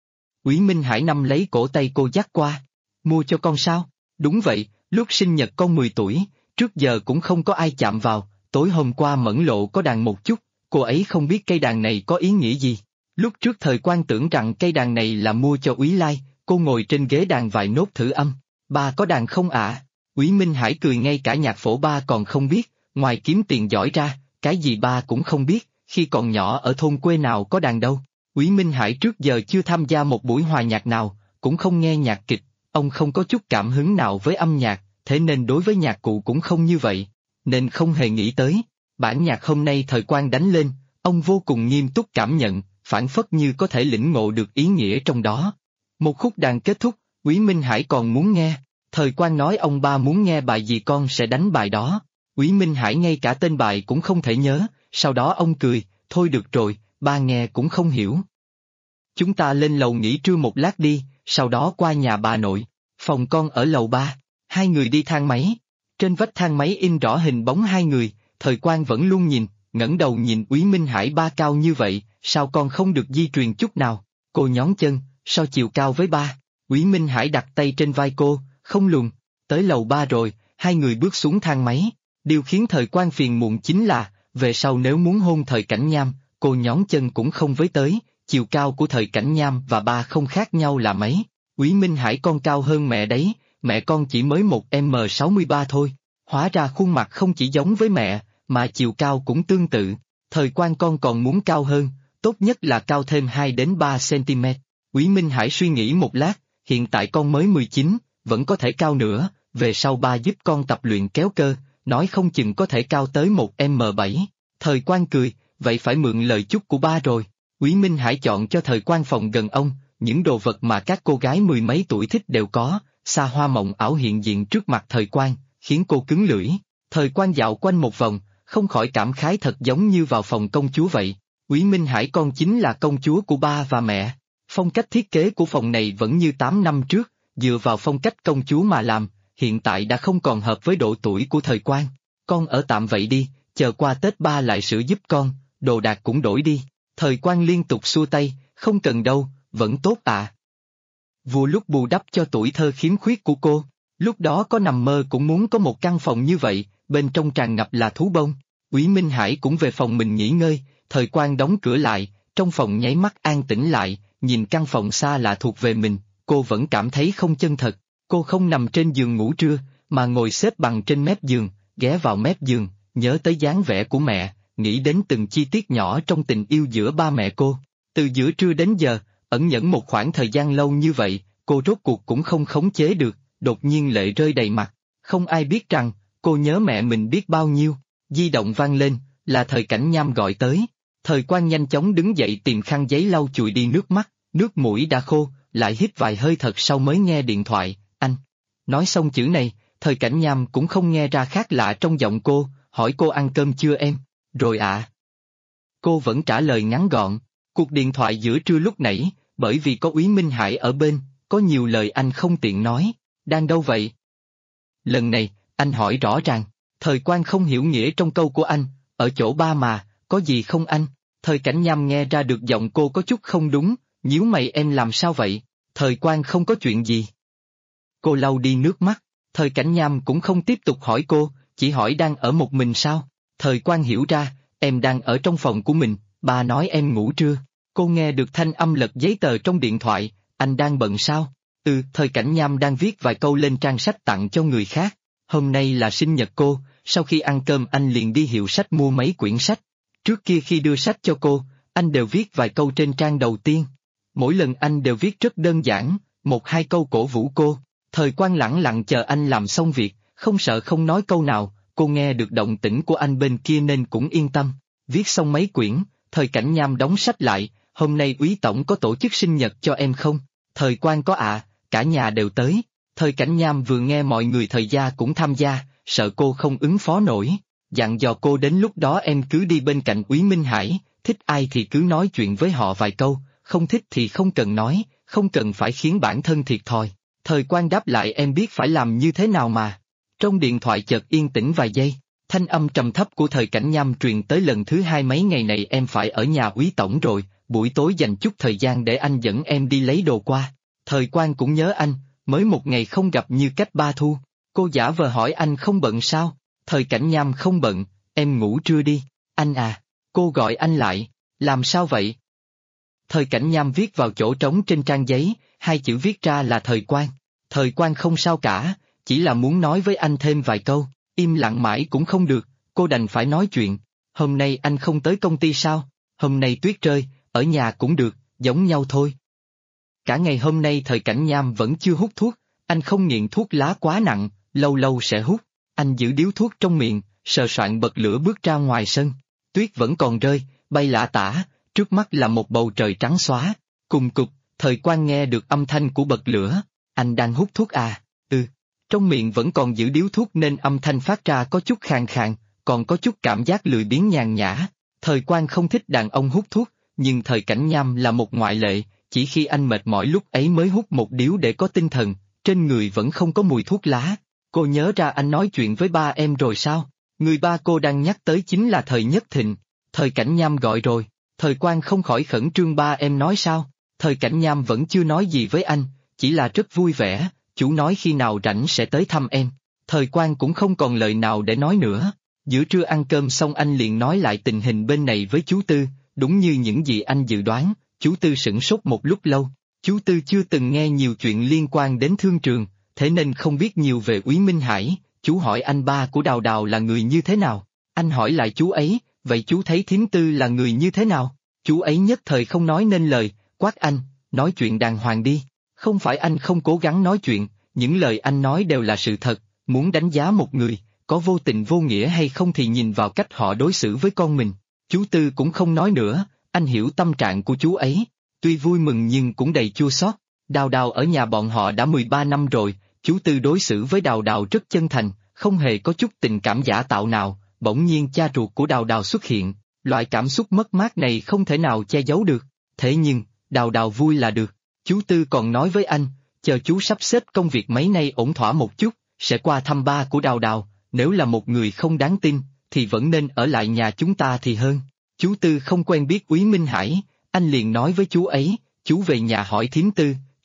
Úy Minh Hải nắm lấy cổ tay cô dắt qua, mua cho con sao? Đúng vậy, lúc sinh nhật con 10 tuổi, trước giờ cũng không có ai chạm vào, tối hôm qua Mẫn Lộ có đàn một chút, cô ấy không biết cây đàn này có ý nghĩa gì. Lúc trước Thời Quan tưởng rằng cây đàn này là mua cho Úy Lai, cô ngồi trên ghế đàn vài nốt thử âm. Ba có đàn không ạ? Úy Minh Hải cười ngay cả nhạc phổ ba còn không biết, ngoài kiếm tiền giỏi ra, cái gì ba cũng không biết, khi còn nhỏ ở thôn quê nào có đàn đâu. Úy Minh Hải trước giờ chưa tham gia một buổi hòa nhạc nào, cũng không nghe nhạc kịch, ông không có chút cảm hứng nào với âm nhạc, thế nên đối với nhạc cụ cũng không như vậy, nên không hề nghĩ tới. Bản nhạc hôm nay Thời Quan đánh lên, ông vô cùng nghiêm túc cảm nhận, phảng phất như có thể lĩnh ngộ được ý nghĩa trong đó. Một khúc đàn kết thúc, Úy Minh Hải còn muốn nghe, Thời Quan nói ông ba muốn nghe bài gì con sẽ đánh bài đó. Úy Minh Hải ngay cả tên bài cũng không thể nhớ, sau đó ông cười, thôi được rồi, ba nghe cũng không hiểu. Chúng ta lên lầu nghỉ trưa một lát đi, sau đó qua nhà bà nội, phòng con ở lầu 3, hai người đi thang máy. Trên vách thang máy in rõ hình bóng hai người, Thời Quan vẫn luôn nhìn, ngẩng đầu nhìn Úy Minh Hải ba cao như vậy, sao con không được di truyền chút nào? Cô nhón chân, so chiều cao với ba. Úy Minh Hải đặt tay trên vai cô, không lùn. Tới lầu 3 rồi, hai người bước xuống thang máy. Điều khiến Thời Quan phiền muộn chính là, về sau nếu muốn hôn Thời Cảnh Nham, cô nhón chân cũng không với tới, chiều cao của Thời Cảnh Nham và ba không khác nhau là mấy. Úy Minh Hải con cao hơn mẹ đấy, mẹ con chỉ mới 1m63 thôi. Hóa ra khuôn mặt không chỉ giống với mẹ, mà chiều cao cũng tương tự. Thời Quan con còn muốn cao hơn, tốt nhất là cao thêm 2 đến 3 cm. Úy Minh Hải suy nghĩ một lát, hiện tại con mới 19, vẫn có thể cao nữa, về sau ba giúp con tập luyện kéo cơ, nói không chừng có thể cao tới 1m7. Thời Quan cười, vậy phải mượn lời chúc của ba rồi. Úy Minh Hải chọn cho Thời Quan phòng gần ông, những đồ vật mà các cô gái mười mấy tuổi thích đều có, xa hoa mộng ảo hiện diện trước mặt Thời Quan, khiến cô cứng lưỡi. Thời Quan dạo quanh một vòng, không khỏi cảm khái thật giống như vào phòng công chúa vậy. Úy Minh Hải con chính là công chúa của ba và mẹ. Phong cách thiết kế của phòng này vẫn như 8 năm trước, dựa vào phong cách công chúa mà làm, hiện tại đã không còn hợp với độ tuổi của Thời Quan. Con ở tạm vậy đi, chờ qua Tết ba lại sửa giúp con, đồ đạc cũng đổi đi. Thời Quan liên tục xua tay, không cần đâu, vẫn tốt à. vừa lúc bù đắp cho tuổi thơ khiếm khuyết của cô. Lúc đó có nằm mơ cũng muốn có một căn phòng như vậy, bên trong tràn ngập là thú bông. Úy Minh Hải cũng về phòng mình nghỉ ngơi, Thời Quang đóng cửa lại, trong phòng nháy mắt an tĩnh lại, nhìn căn phòng xa lạ thuộc về mình, cô vẫn cảm thấy không chân thật. Cô không nằm trên giường ngủ trưa, mà ngồi xếp bằng trên mép giường, ghé vào mép giường, nhớ tới dáng vẻ của mẹ, nghĩ đến từng chi tiết nhỏ trong tình yêu giữa ba mẹ cô. Từ giữa trưa đến giờ, ẩn nhẫn một khoảng thời gian lâu như vậy, cô rốt cuộc cũng không khống chế được, đột nhiên lệ rơi đầy mặt. Không ai biết rằng, cô nhớ mẹ mình biết bao nhiêu. Di động vang lên, là Thời Cảnh Nham gọi tới. Thời Quang nhanh chóng đứng dậy tìm khăn giấy lau chùi đi nước mắt, nước mũi đã khô, lại hít vài hơi thật sau mới nghe điện thoại, anh. Nói xong chữ này, Thời Cảnh Nham cũng không nghe ra khác lạ trong giọng cô, hỏi cô ăn cơm chưa em? Rồi ạ. Cô vẫn trả lời ngắn gọn. Cuộc điện thoại giữa trưa lúc nãy, bởi vì có Úy Minh Hải ở bên, có nhiều lời anh không tiện nói. Đang đâu vậy? Lần này, anh hỏi rõ ràng. Thời Quang không hiểu nghĩa trong câu của anh, ở chỗ ba mà, có gì không anh? Thời Cảnh Nham nghe ra được giọng cô có chút không đúng, nhíu mày em làm sao vậy? Thời Quang không có chuyện gì. Cô lau đi nước mắt, Thời Cảnh Nham cũng không tiếp tục hỏi cô, chỉ hỏi đang ở một mình sao? Thời Quang hiểu ra, em đang ở trong phòng của mình, ba nói em ngủ trưa. Cô nghe được thanh âm lật giấy tờ trong điện thoại, anh đang bận sao? Thời Cảnh Nham đang viết vài câu lên trang sách tặng cho người khác. Hôm nay là sinh nhật cô, sau khi ăn cơm anh liền đi hiệu sách mua mấy quyển sách. Trước kia khi đưa sách cho cô, anh đều viết vài câu trên trang đầu tiên. Mỗi lần anh đều viết rất đơn giản, một hai câu cổ vũ cô. Thời Quang lẳng lặng chờ anh làm xong việc, không sợ không nói câu nào, cô nghe được động tĩnh của anh bên kia nên cũng yên tâm. Viết xong mấy quyển, Thời Cảnh Nham đóng sách lại, hôm nay Úy Tổng có tổ chức sinh nhật cho em không? Thời Quang có ạ, cả nhà đều tới. Thời Cảnh Nham vừa nghe mọi người Thời gia cũng tham gia, sợ cô không ứng phó nổi, dặn dò cô đến lúc đó em cứ đi bên cạnh Úy Minh Hải, thích ai thì cứ nói chuyện với họ vài câu, không thích thì không cần nói, không cần phải khiến bản thân thiệt thòi. Thời Quang đáp lại em biết phải làm như thế nào mà. Trong điện thoại chợt yên tĩnh vài giây, thanh âm trầm thấp của Thời Cảnh Nham truyền tới lần thứ hai mấy ngày này em phải ở nhà Úy Tổng rồi, buổi tối dành chút thời gian để anh dẫn em đi lấy đồ qua. Thời Quang cũng nhớ anh, mới một ngày không gặp như cách ba thu. Cô giả vờ hỏi anh không bận sao? Thời Cảnh Nham không bận, em ngủ trưa đi. Anh à, cô gọi anh lại, làm sao vậy? Thời Cảnh Nham viết vào chỗ trống trên trang giấy, hai chữ viết ra là Thời Quang. Thời Quang không sao cả, chỉ là muốn nói với anh thêm vài câu, im lặng mãi cũng không được, cô đành phải nói chuyện. Hôm nay anh không tới công ty sao? Hôm nay tuyết rơi, ở nhà cũng được, giống nhau thôi. Cả ngày hôm nay Thời Cảnh Nham vẫn chưa hút thuốc, anh không nghiện thuốc lá quá nặng, lâu lâu sẽ hút. Anh giữ điếu thuốc trong miệng, sờ soạn bật lửa bước ra ngoài sân. Tuyết vẫn còn rơi, bay lả tả, trước mắt là một bầu trời trắng xóa. Cùng cục, Thời Quang nghe được âm thanh của bật lửa. Anh đang hút thuốc à? Trong miệng vẫn còn giữ điếu thuốc nên âm thanh phát ra có chút khàn khàn, còn có chút cảm giác lười biếng nhàn nhã. Thời Quang không thích đàn ông hút thuốc, nhưng Thời Cảnh Nham là một ngoại lệ, chỉ khi anh mệt mỏi lúc ấy mới hút một điếu để có tinh thần, trên người vẫn không có mùi thuốc lá. Cô nhớ ra anh nói chuyện với ba em rồi sao? Người ba cô đang nhắc tới chính là Thời Nhất Thịnh. Thời Cảnh Nham gọi rồi, Thời Quang không khỏi khẩn trương ba em nói sao? Thời Cảnh Nham vẫn chưa nói gì với anh, chỉ là rất vui vẻ, chú nói khi nào rảnh sẽ tới thăm em. Thời Quang cũng không còn lời nào để nói nữa. Giữa trưa ăn cơm xong anh liền nói lại tình hình bên này với chú Tư, đúng như những gì anh dự đoán, chú Tư sửng sốt một lúc lâu. Chú Tư chưa từng nghe nhiều chuyện liên quan đến thương trường, thế nên không biết nhiều về Úy Minh Hải. Chú hỏi anh ba của Đào Đào là người như thế nào. Anh hỏi lại chú ấy, vậy chú thấy thím Tư là người như thế nào? Chú ấy nhất thời không nói nên lời, quát anh, nói chuyện đàng hoàng đi. Không phải anh không cố gắng nói chuyện, những lời anh nói đều là sự thật, muốn đánh giá một người, có vô tình vô nghĩa hay không thì nhìn vào cách họ đối xử với con mình. Chú Tư cũng không nói nữa, anh hiểu tâm trạng của chú ấy, tuy vui mừng nhưng cũng đầy chua xót. Đào Đào ở nhà bọn họ đã 13 năm rồi, chú Tư đối xử với Đào Đào rất chân thành, không hề có chút tình cảm giả tạo nào, bỗng nhiên cha ruột của Đào Đào xuất hiện, loại cảm xúc mất mát này không thể nào che giấu được, thế nhưng, Đào Đào vui là được. Chú Tư còn nói với anh, chờ chú sắp xếp công việc mấy nay ổn thỏa một chút, sẽ qua thăm ba của Đào Đào, nếu là một người không đáng tin, thì vẫn nên ở lại nhà chúng ta thì hơn. Chú Tư không quen biết Úy Minh Hải, anh liền nói với chú ấy, chú về nhà hỏi thím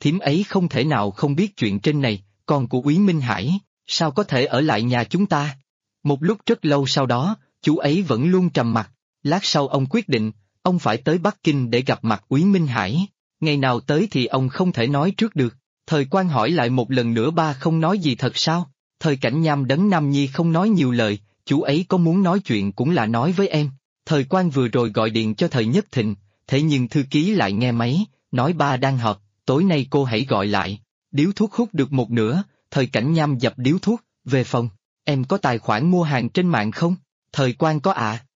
thím ấy không thể nào không biết chuyện trên này, con của Úy Minh Hải, sao có thể ở lại nhà chúng ta? Một lúc rất lâu sau đó, chú ấy vẫn luôn trầm mặc, lát sau ông quyết định, ông phải tới Bắc Kinh để gặp mặt Úy Minh Hải, ngày nào tới thì ông không thể nói trước được. Thời Quan hỏi lại một lần nữa, ba không nói gì thật sao? Thời Cảnh Nham đấng Nam Nhi không nói nhiều lời, chú ấy có muốn nói chuyện cũng là nói với em. Thời Quan vừa rồi gọi điện cho Thời Nhất Thịnh, thế nhưng thư ký lại nghe máy, nói ba đang họp, tối nay cô hãy gọi lại. Điếu thuốc hút được một nửa, Thời Cảnh Nham dập điếu thuốc, về phòng, em có tài khoản mua hàng trên mạng không? Thời Quan có ạ.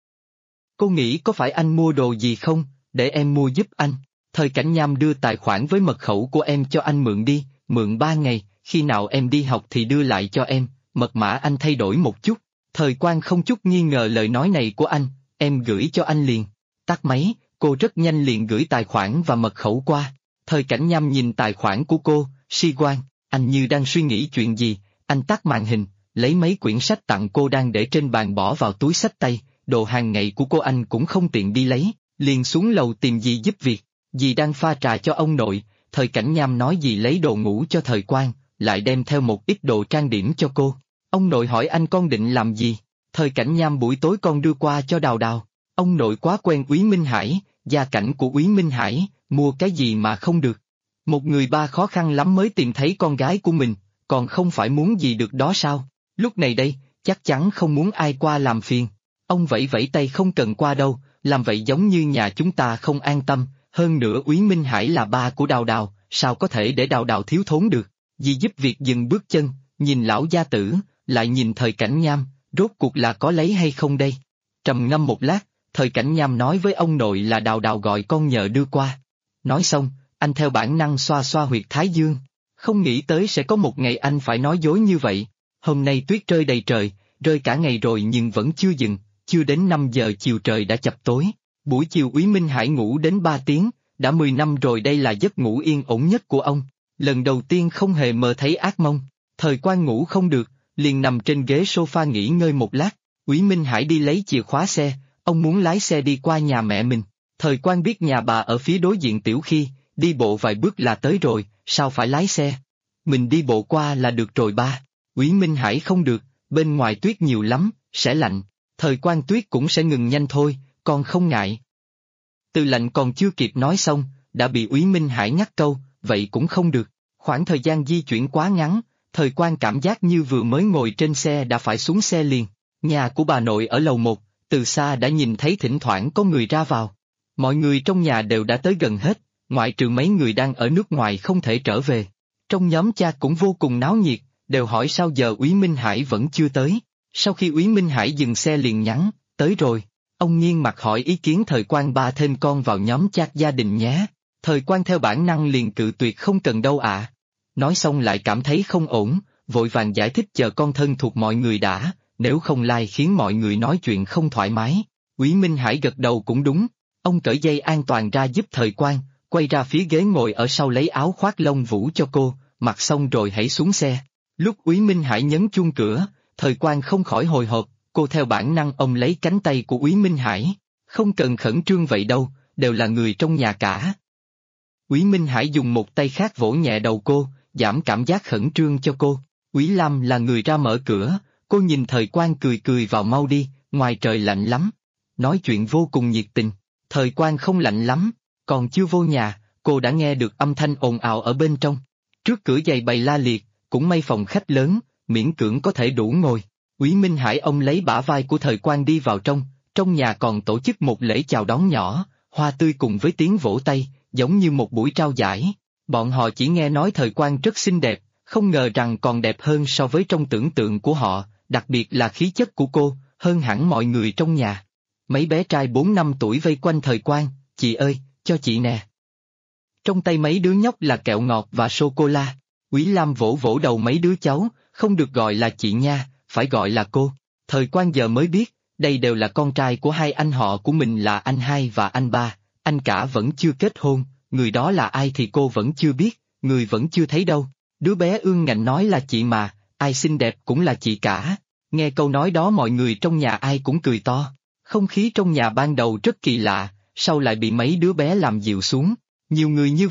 Cô nghĩ có phải anh mua đồ gì không, để em mua giúp anh. Thời Cảnh Nham đưa tài khoản với mật khẩu của em cho anh mượn đi, mượn 3 ngày, khi nào em đi học thì đưa lại cho em, mật mã anh thay đổi một chút. Thời Quan không chút nghi ngờ lời nói này của anh, em gửi cho anh liền. Tắt máy, cô rất nhanh liền gửi tài khoản và mật khẩu qua. Thời Cảnh Nham nhìn tài khoản của cô, Si Quan, anh như đang suy nghĩ chuyện gì, anh tắt màn hình, lấy mấy quyển sách tặng cô đang để trên bàn bỏ vào túi xách tay, đồ hàng ngày của cô anh cũng không tiện đi lấy, liền xuống lầu tìm dì giúp việc. Dì đang pha trà cho ông nội, Thời Cảnh Nham nói dì lấy đồ ngủ cho Thời Quan, lại đem theo một ít đồ trang điểm cho cô. Ông nội hỏi anh con định làm gì? Thời Cảnh Nham buổi tối con đưa qua cho Đào Đào. Ông nội quá quen Úy Minh Hải, gia cảnh của Úy Minh Hải, mua cái gì mà không được. Một người ba khó khăn lắm mới tìm thấy con gái của mình, còn không phải muốn gì được đó sao? Lúc này đây, chắc chắn không muốn ai qua làm phiền. Ông vẫy vẫy tay không cần qua đâu, làm vậy giống như nhà chúng ta không an tâm. Hơn nữa Úy Minh Hải là ba của Đào Đào, sao có thể để Đào Đào thiếu thốn được? Dì giúp việc dừng bước chân, nhìn lão gia tử, lại nhìn Thời Cảnh Nham, rốt cuộc là có lấy hay không đây? Trầm ngâm một lát, Thời Cảnh Nham nói với ông nội là Đào Đào gọi con nhờ đưa qua. Nói xong, anh theo bản năng xoa xoa huyệt thái dương. Không nghĩ tới sẽ có một ngày anh phải nói dối như vậy. Hôm nay tuyết rơi đầy trời, rơi cả ngày rồi nhưng vẫn chưa dừng, chưa đến 5 giờ chiều trời đã chập tối. Buổi chiều Úy Minh Hải ngủ đến 3 tiếng, đã 10 năm rồi đây là giấc ngủ yên ổn nhất của ông. Lần đầu tiên không hề mơ thấy ác mộng. Thời Quan ngủ không được, liền nằm trên ghế sofa nghỉ ngơi một lát. Úy Minh Hải đi lấy chìa khóa xe, ông muốn lái xe đi qua nhà mẹ mình. Thời Quan biết nhà bà ở phía đối diện Tiểu Khi, đi bộ vài bước là tới rồi, sao phải lái xe? Mình đi bộ qua là được rồi ba. Úy Minh Hải không được, bên ngoài tuyết nhiều lắm, sẽ lạnh. Thời Quan tuyết cũng sẽ ngừng nhanh thôi, con không ngại. Từ lạnh còn chưa kịp nói xong, đã bị Úy Minh Hải ngắt câu, vậy cũng không được. Khoảng thời gian di chuyển quá ngắn, Thời Quan cảm giác như vừa mới ngồi trên xe đã phải xuống xe liền. Nhà của bà nội ở lầu 1, từ xa đã nhìn thấy thỉnh thoảng có người ra vào. Mọi người trong nhà đều đã tới gần hết, ngoại trừ mấy người đang ở nước ngoài không thể trở về. Trong nhóm cha cũng vô cùng náo nhiệt, đều hỏi sao giờ Úy Minh Hải vẫn chưa tới. Sau khi Úy Minh Hải dừng xe liền nhắn, tới rồi. Ông nghiêng mặt hỏi ý kiến Thời Quan ba thêm con vào nhóm chat gia đình nhé. Thời Quan theo bản năng liền cự tuyệt không cần đâu ạ. Nói xong lại cảm thấy không ổn, vội vàng giải thích chờ con thân thuộc mọi người đã, nếu không lai khiến mọi người nói chuyện không thoải mái. Úy Minh Hải gật đầu cũng đúng, ông cởi dây an toàn ra giúp Thời Quan, quay ra phía ghế ngồi ở sau lấy áo khoác lông vũ cho cô, mặc xong rồi hãy xuống xe. Lúc Úy Minh Hải nhấn chuông cửa, Thời Quan không khỏi hồi hộp, cô theo bản năng ông lấy cánh tay của Úy Minh Hải, không cần khẩn trương vậy đâu, đều là người trong nhà cả. Úy Minh Hải dùng một tay khác vỗ nhẹ đầu cô, giảm cảm giác khẩn trương cho cô. Úy Lam là người ra mở cửa, cô nhìn Thời Quan cười cười vào mau đi, ngoài trời lạnh lắm. Nói chuyện vô cùng nhiệt tình, Thời Quan không lạnh lắm, còn chưa vô nhà, cô đã nghe được âm thanh ồn ào ở bên trong. Trước cửa giày bày la liệt, cũng may phòng khách lớn, miễn cưỡng có thể đủ ngồi. Úy Minh Hải ông lấy bả vai của Thời Quan đi vào trong nhà còn tổ chức một lễ chào đón nhỏ, hoa tươi cùng với tiếng vỗ tay, giống như một buổi trao giải. Bọn họ chỉ nghe nói Thời Quan rất xinh đẹp, không ngờ rằng còn đẹp hơn so với trong tưởng tượng của họ, đặc biệt là khí chất của cô, hơn hẳn mọi người trong nhà. Mấy bé trai 4 năm tuổi vây quanh Thời Quan, chị ơi, cho chị nè. Trong tay mấy đứa nhóc là kẹo ngọt và sô-cô-la. Úy Lam vỗ vỗ đầu mấy đứa cháu, không được gọi là chị nha, phải gọi là cô. Thời Quan giờ mới biết, đây đều là con trai của hai anh họ của mình là anh hai và anh ba, anh cả vẫn chưa kết hôn, người đó là ai thì cô vẫn chưa biết, người vẫn chưa thấy đâu. Đứa bé ương ngạnh nói là chị mà, ai xinh đẹp cũng là chị cả. Nghe câu nói đó mọi người trong nhà ai cũng cười to. Không khí trong nhà ban đầu rất kỳ lạ, sau lại bị mấy đứa bé làm dịu xuống. Nhiều người như vậy,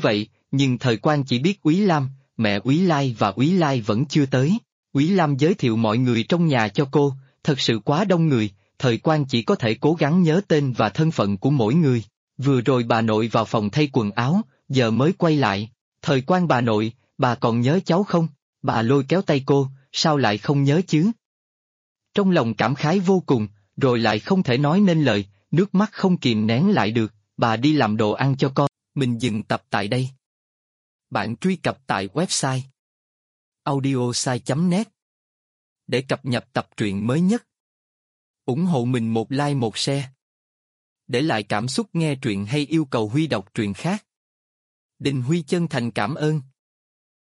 nhưng thời quan chỉ biết Úy Lam, mẹ Úy Lai và Úy Lai vẫn chưa tới. Úy Lam giới thiệu mọi người trong nhà cho cô, thật sự quá đông người, thời quan chỉ có thể cố gắng nhớ tên và thân phận của mỗi người. Vừa rồi bà nội vào phòng thay quần áo, giờ mới quay lại. Thời quan bà nội, bà còn nhớ cháu không? Bà lôi kéo tay cô, sao lại không nhớ chứ? Trong lòng cảm khái vô cùng, rồi lại không thể nói nên lời, nước mắt không kìm nén lại được, bà đi làm đồ ăn cho con. Mình dừng tập tại đây. Bạn truy cập tại website audiosai.net để cập nhật tập truyện mới nhất. Ủng hộ mình một like một share. Để lại cảm xúc nghe truyện hay yêu cầu Huy đọc truyện khác. Đình Huy chân thành cảm ơn.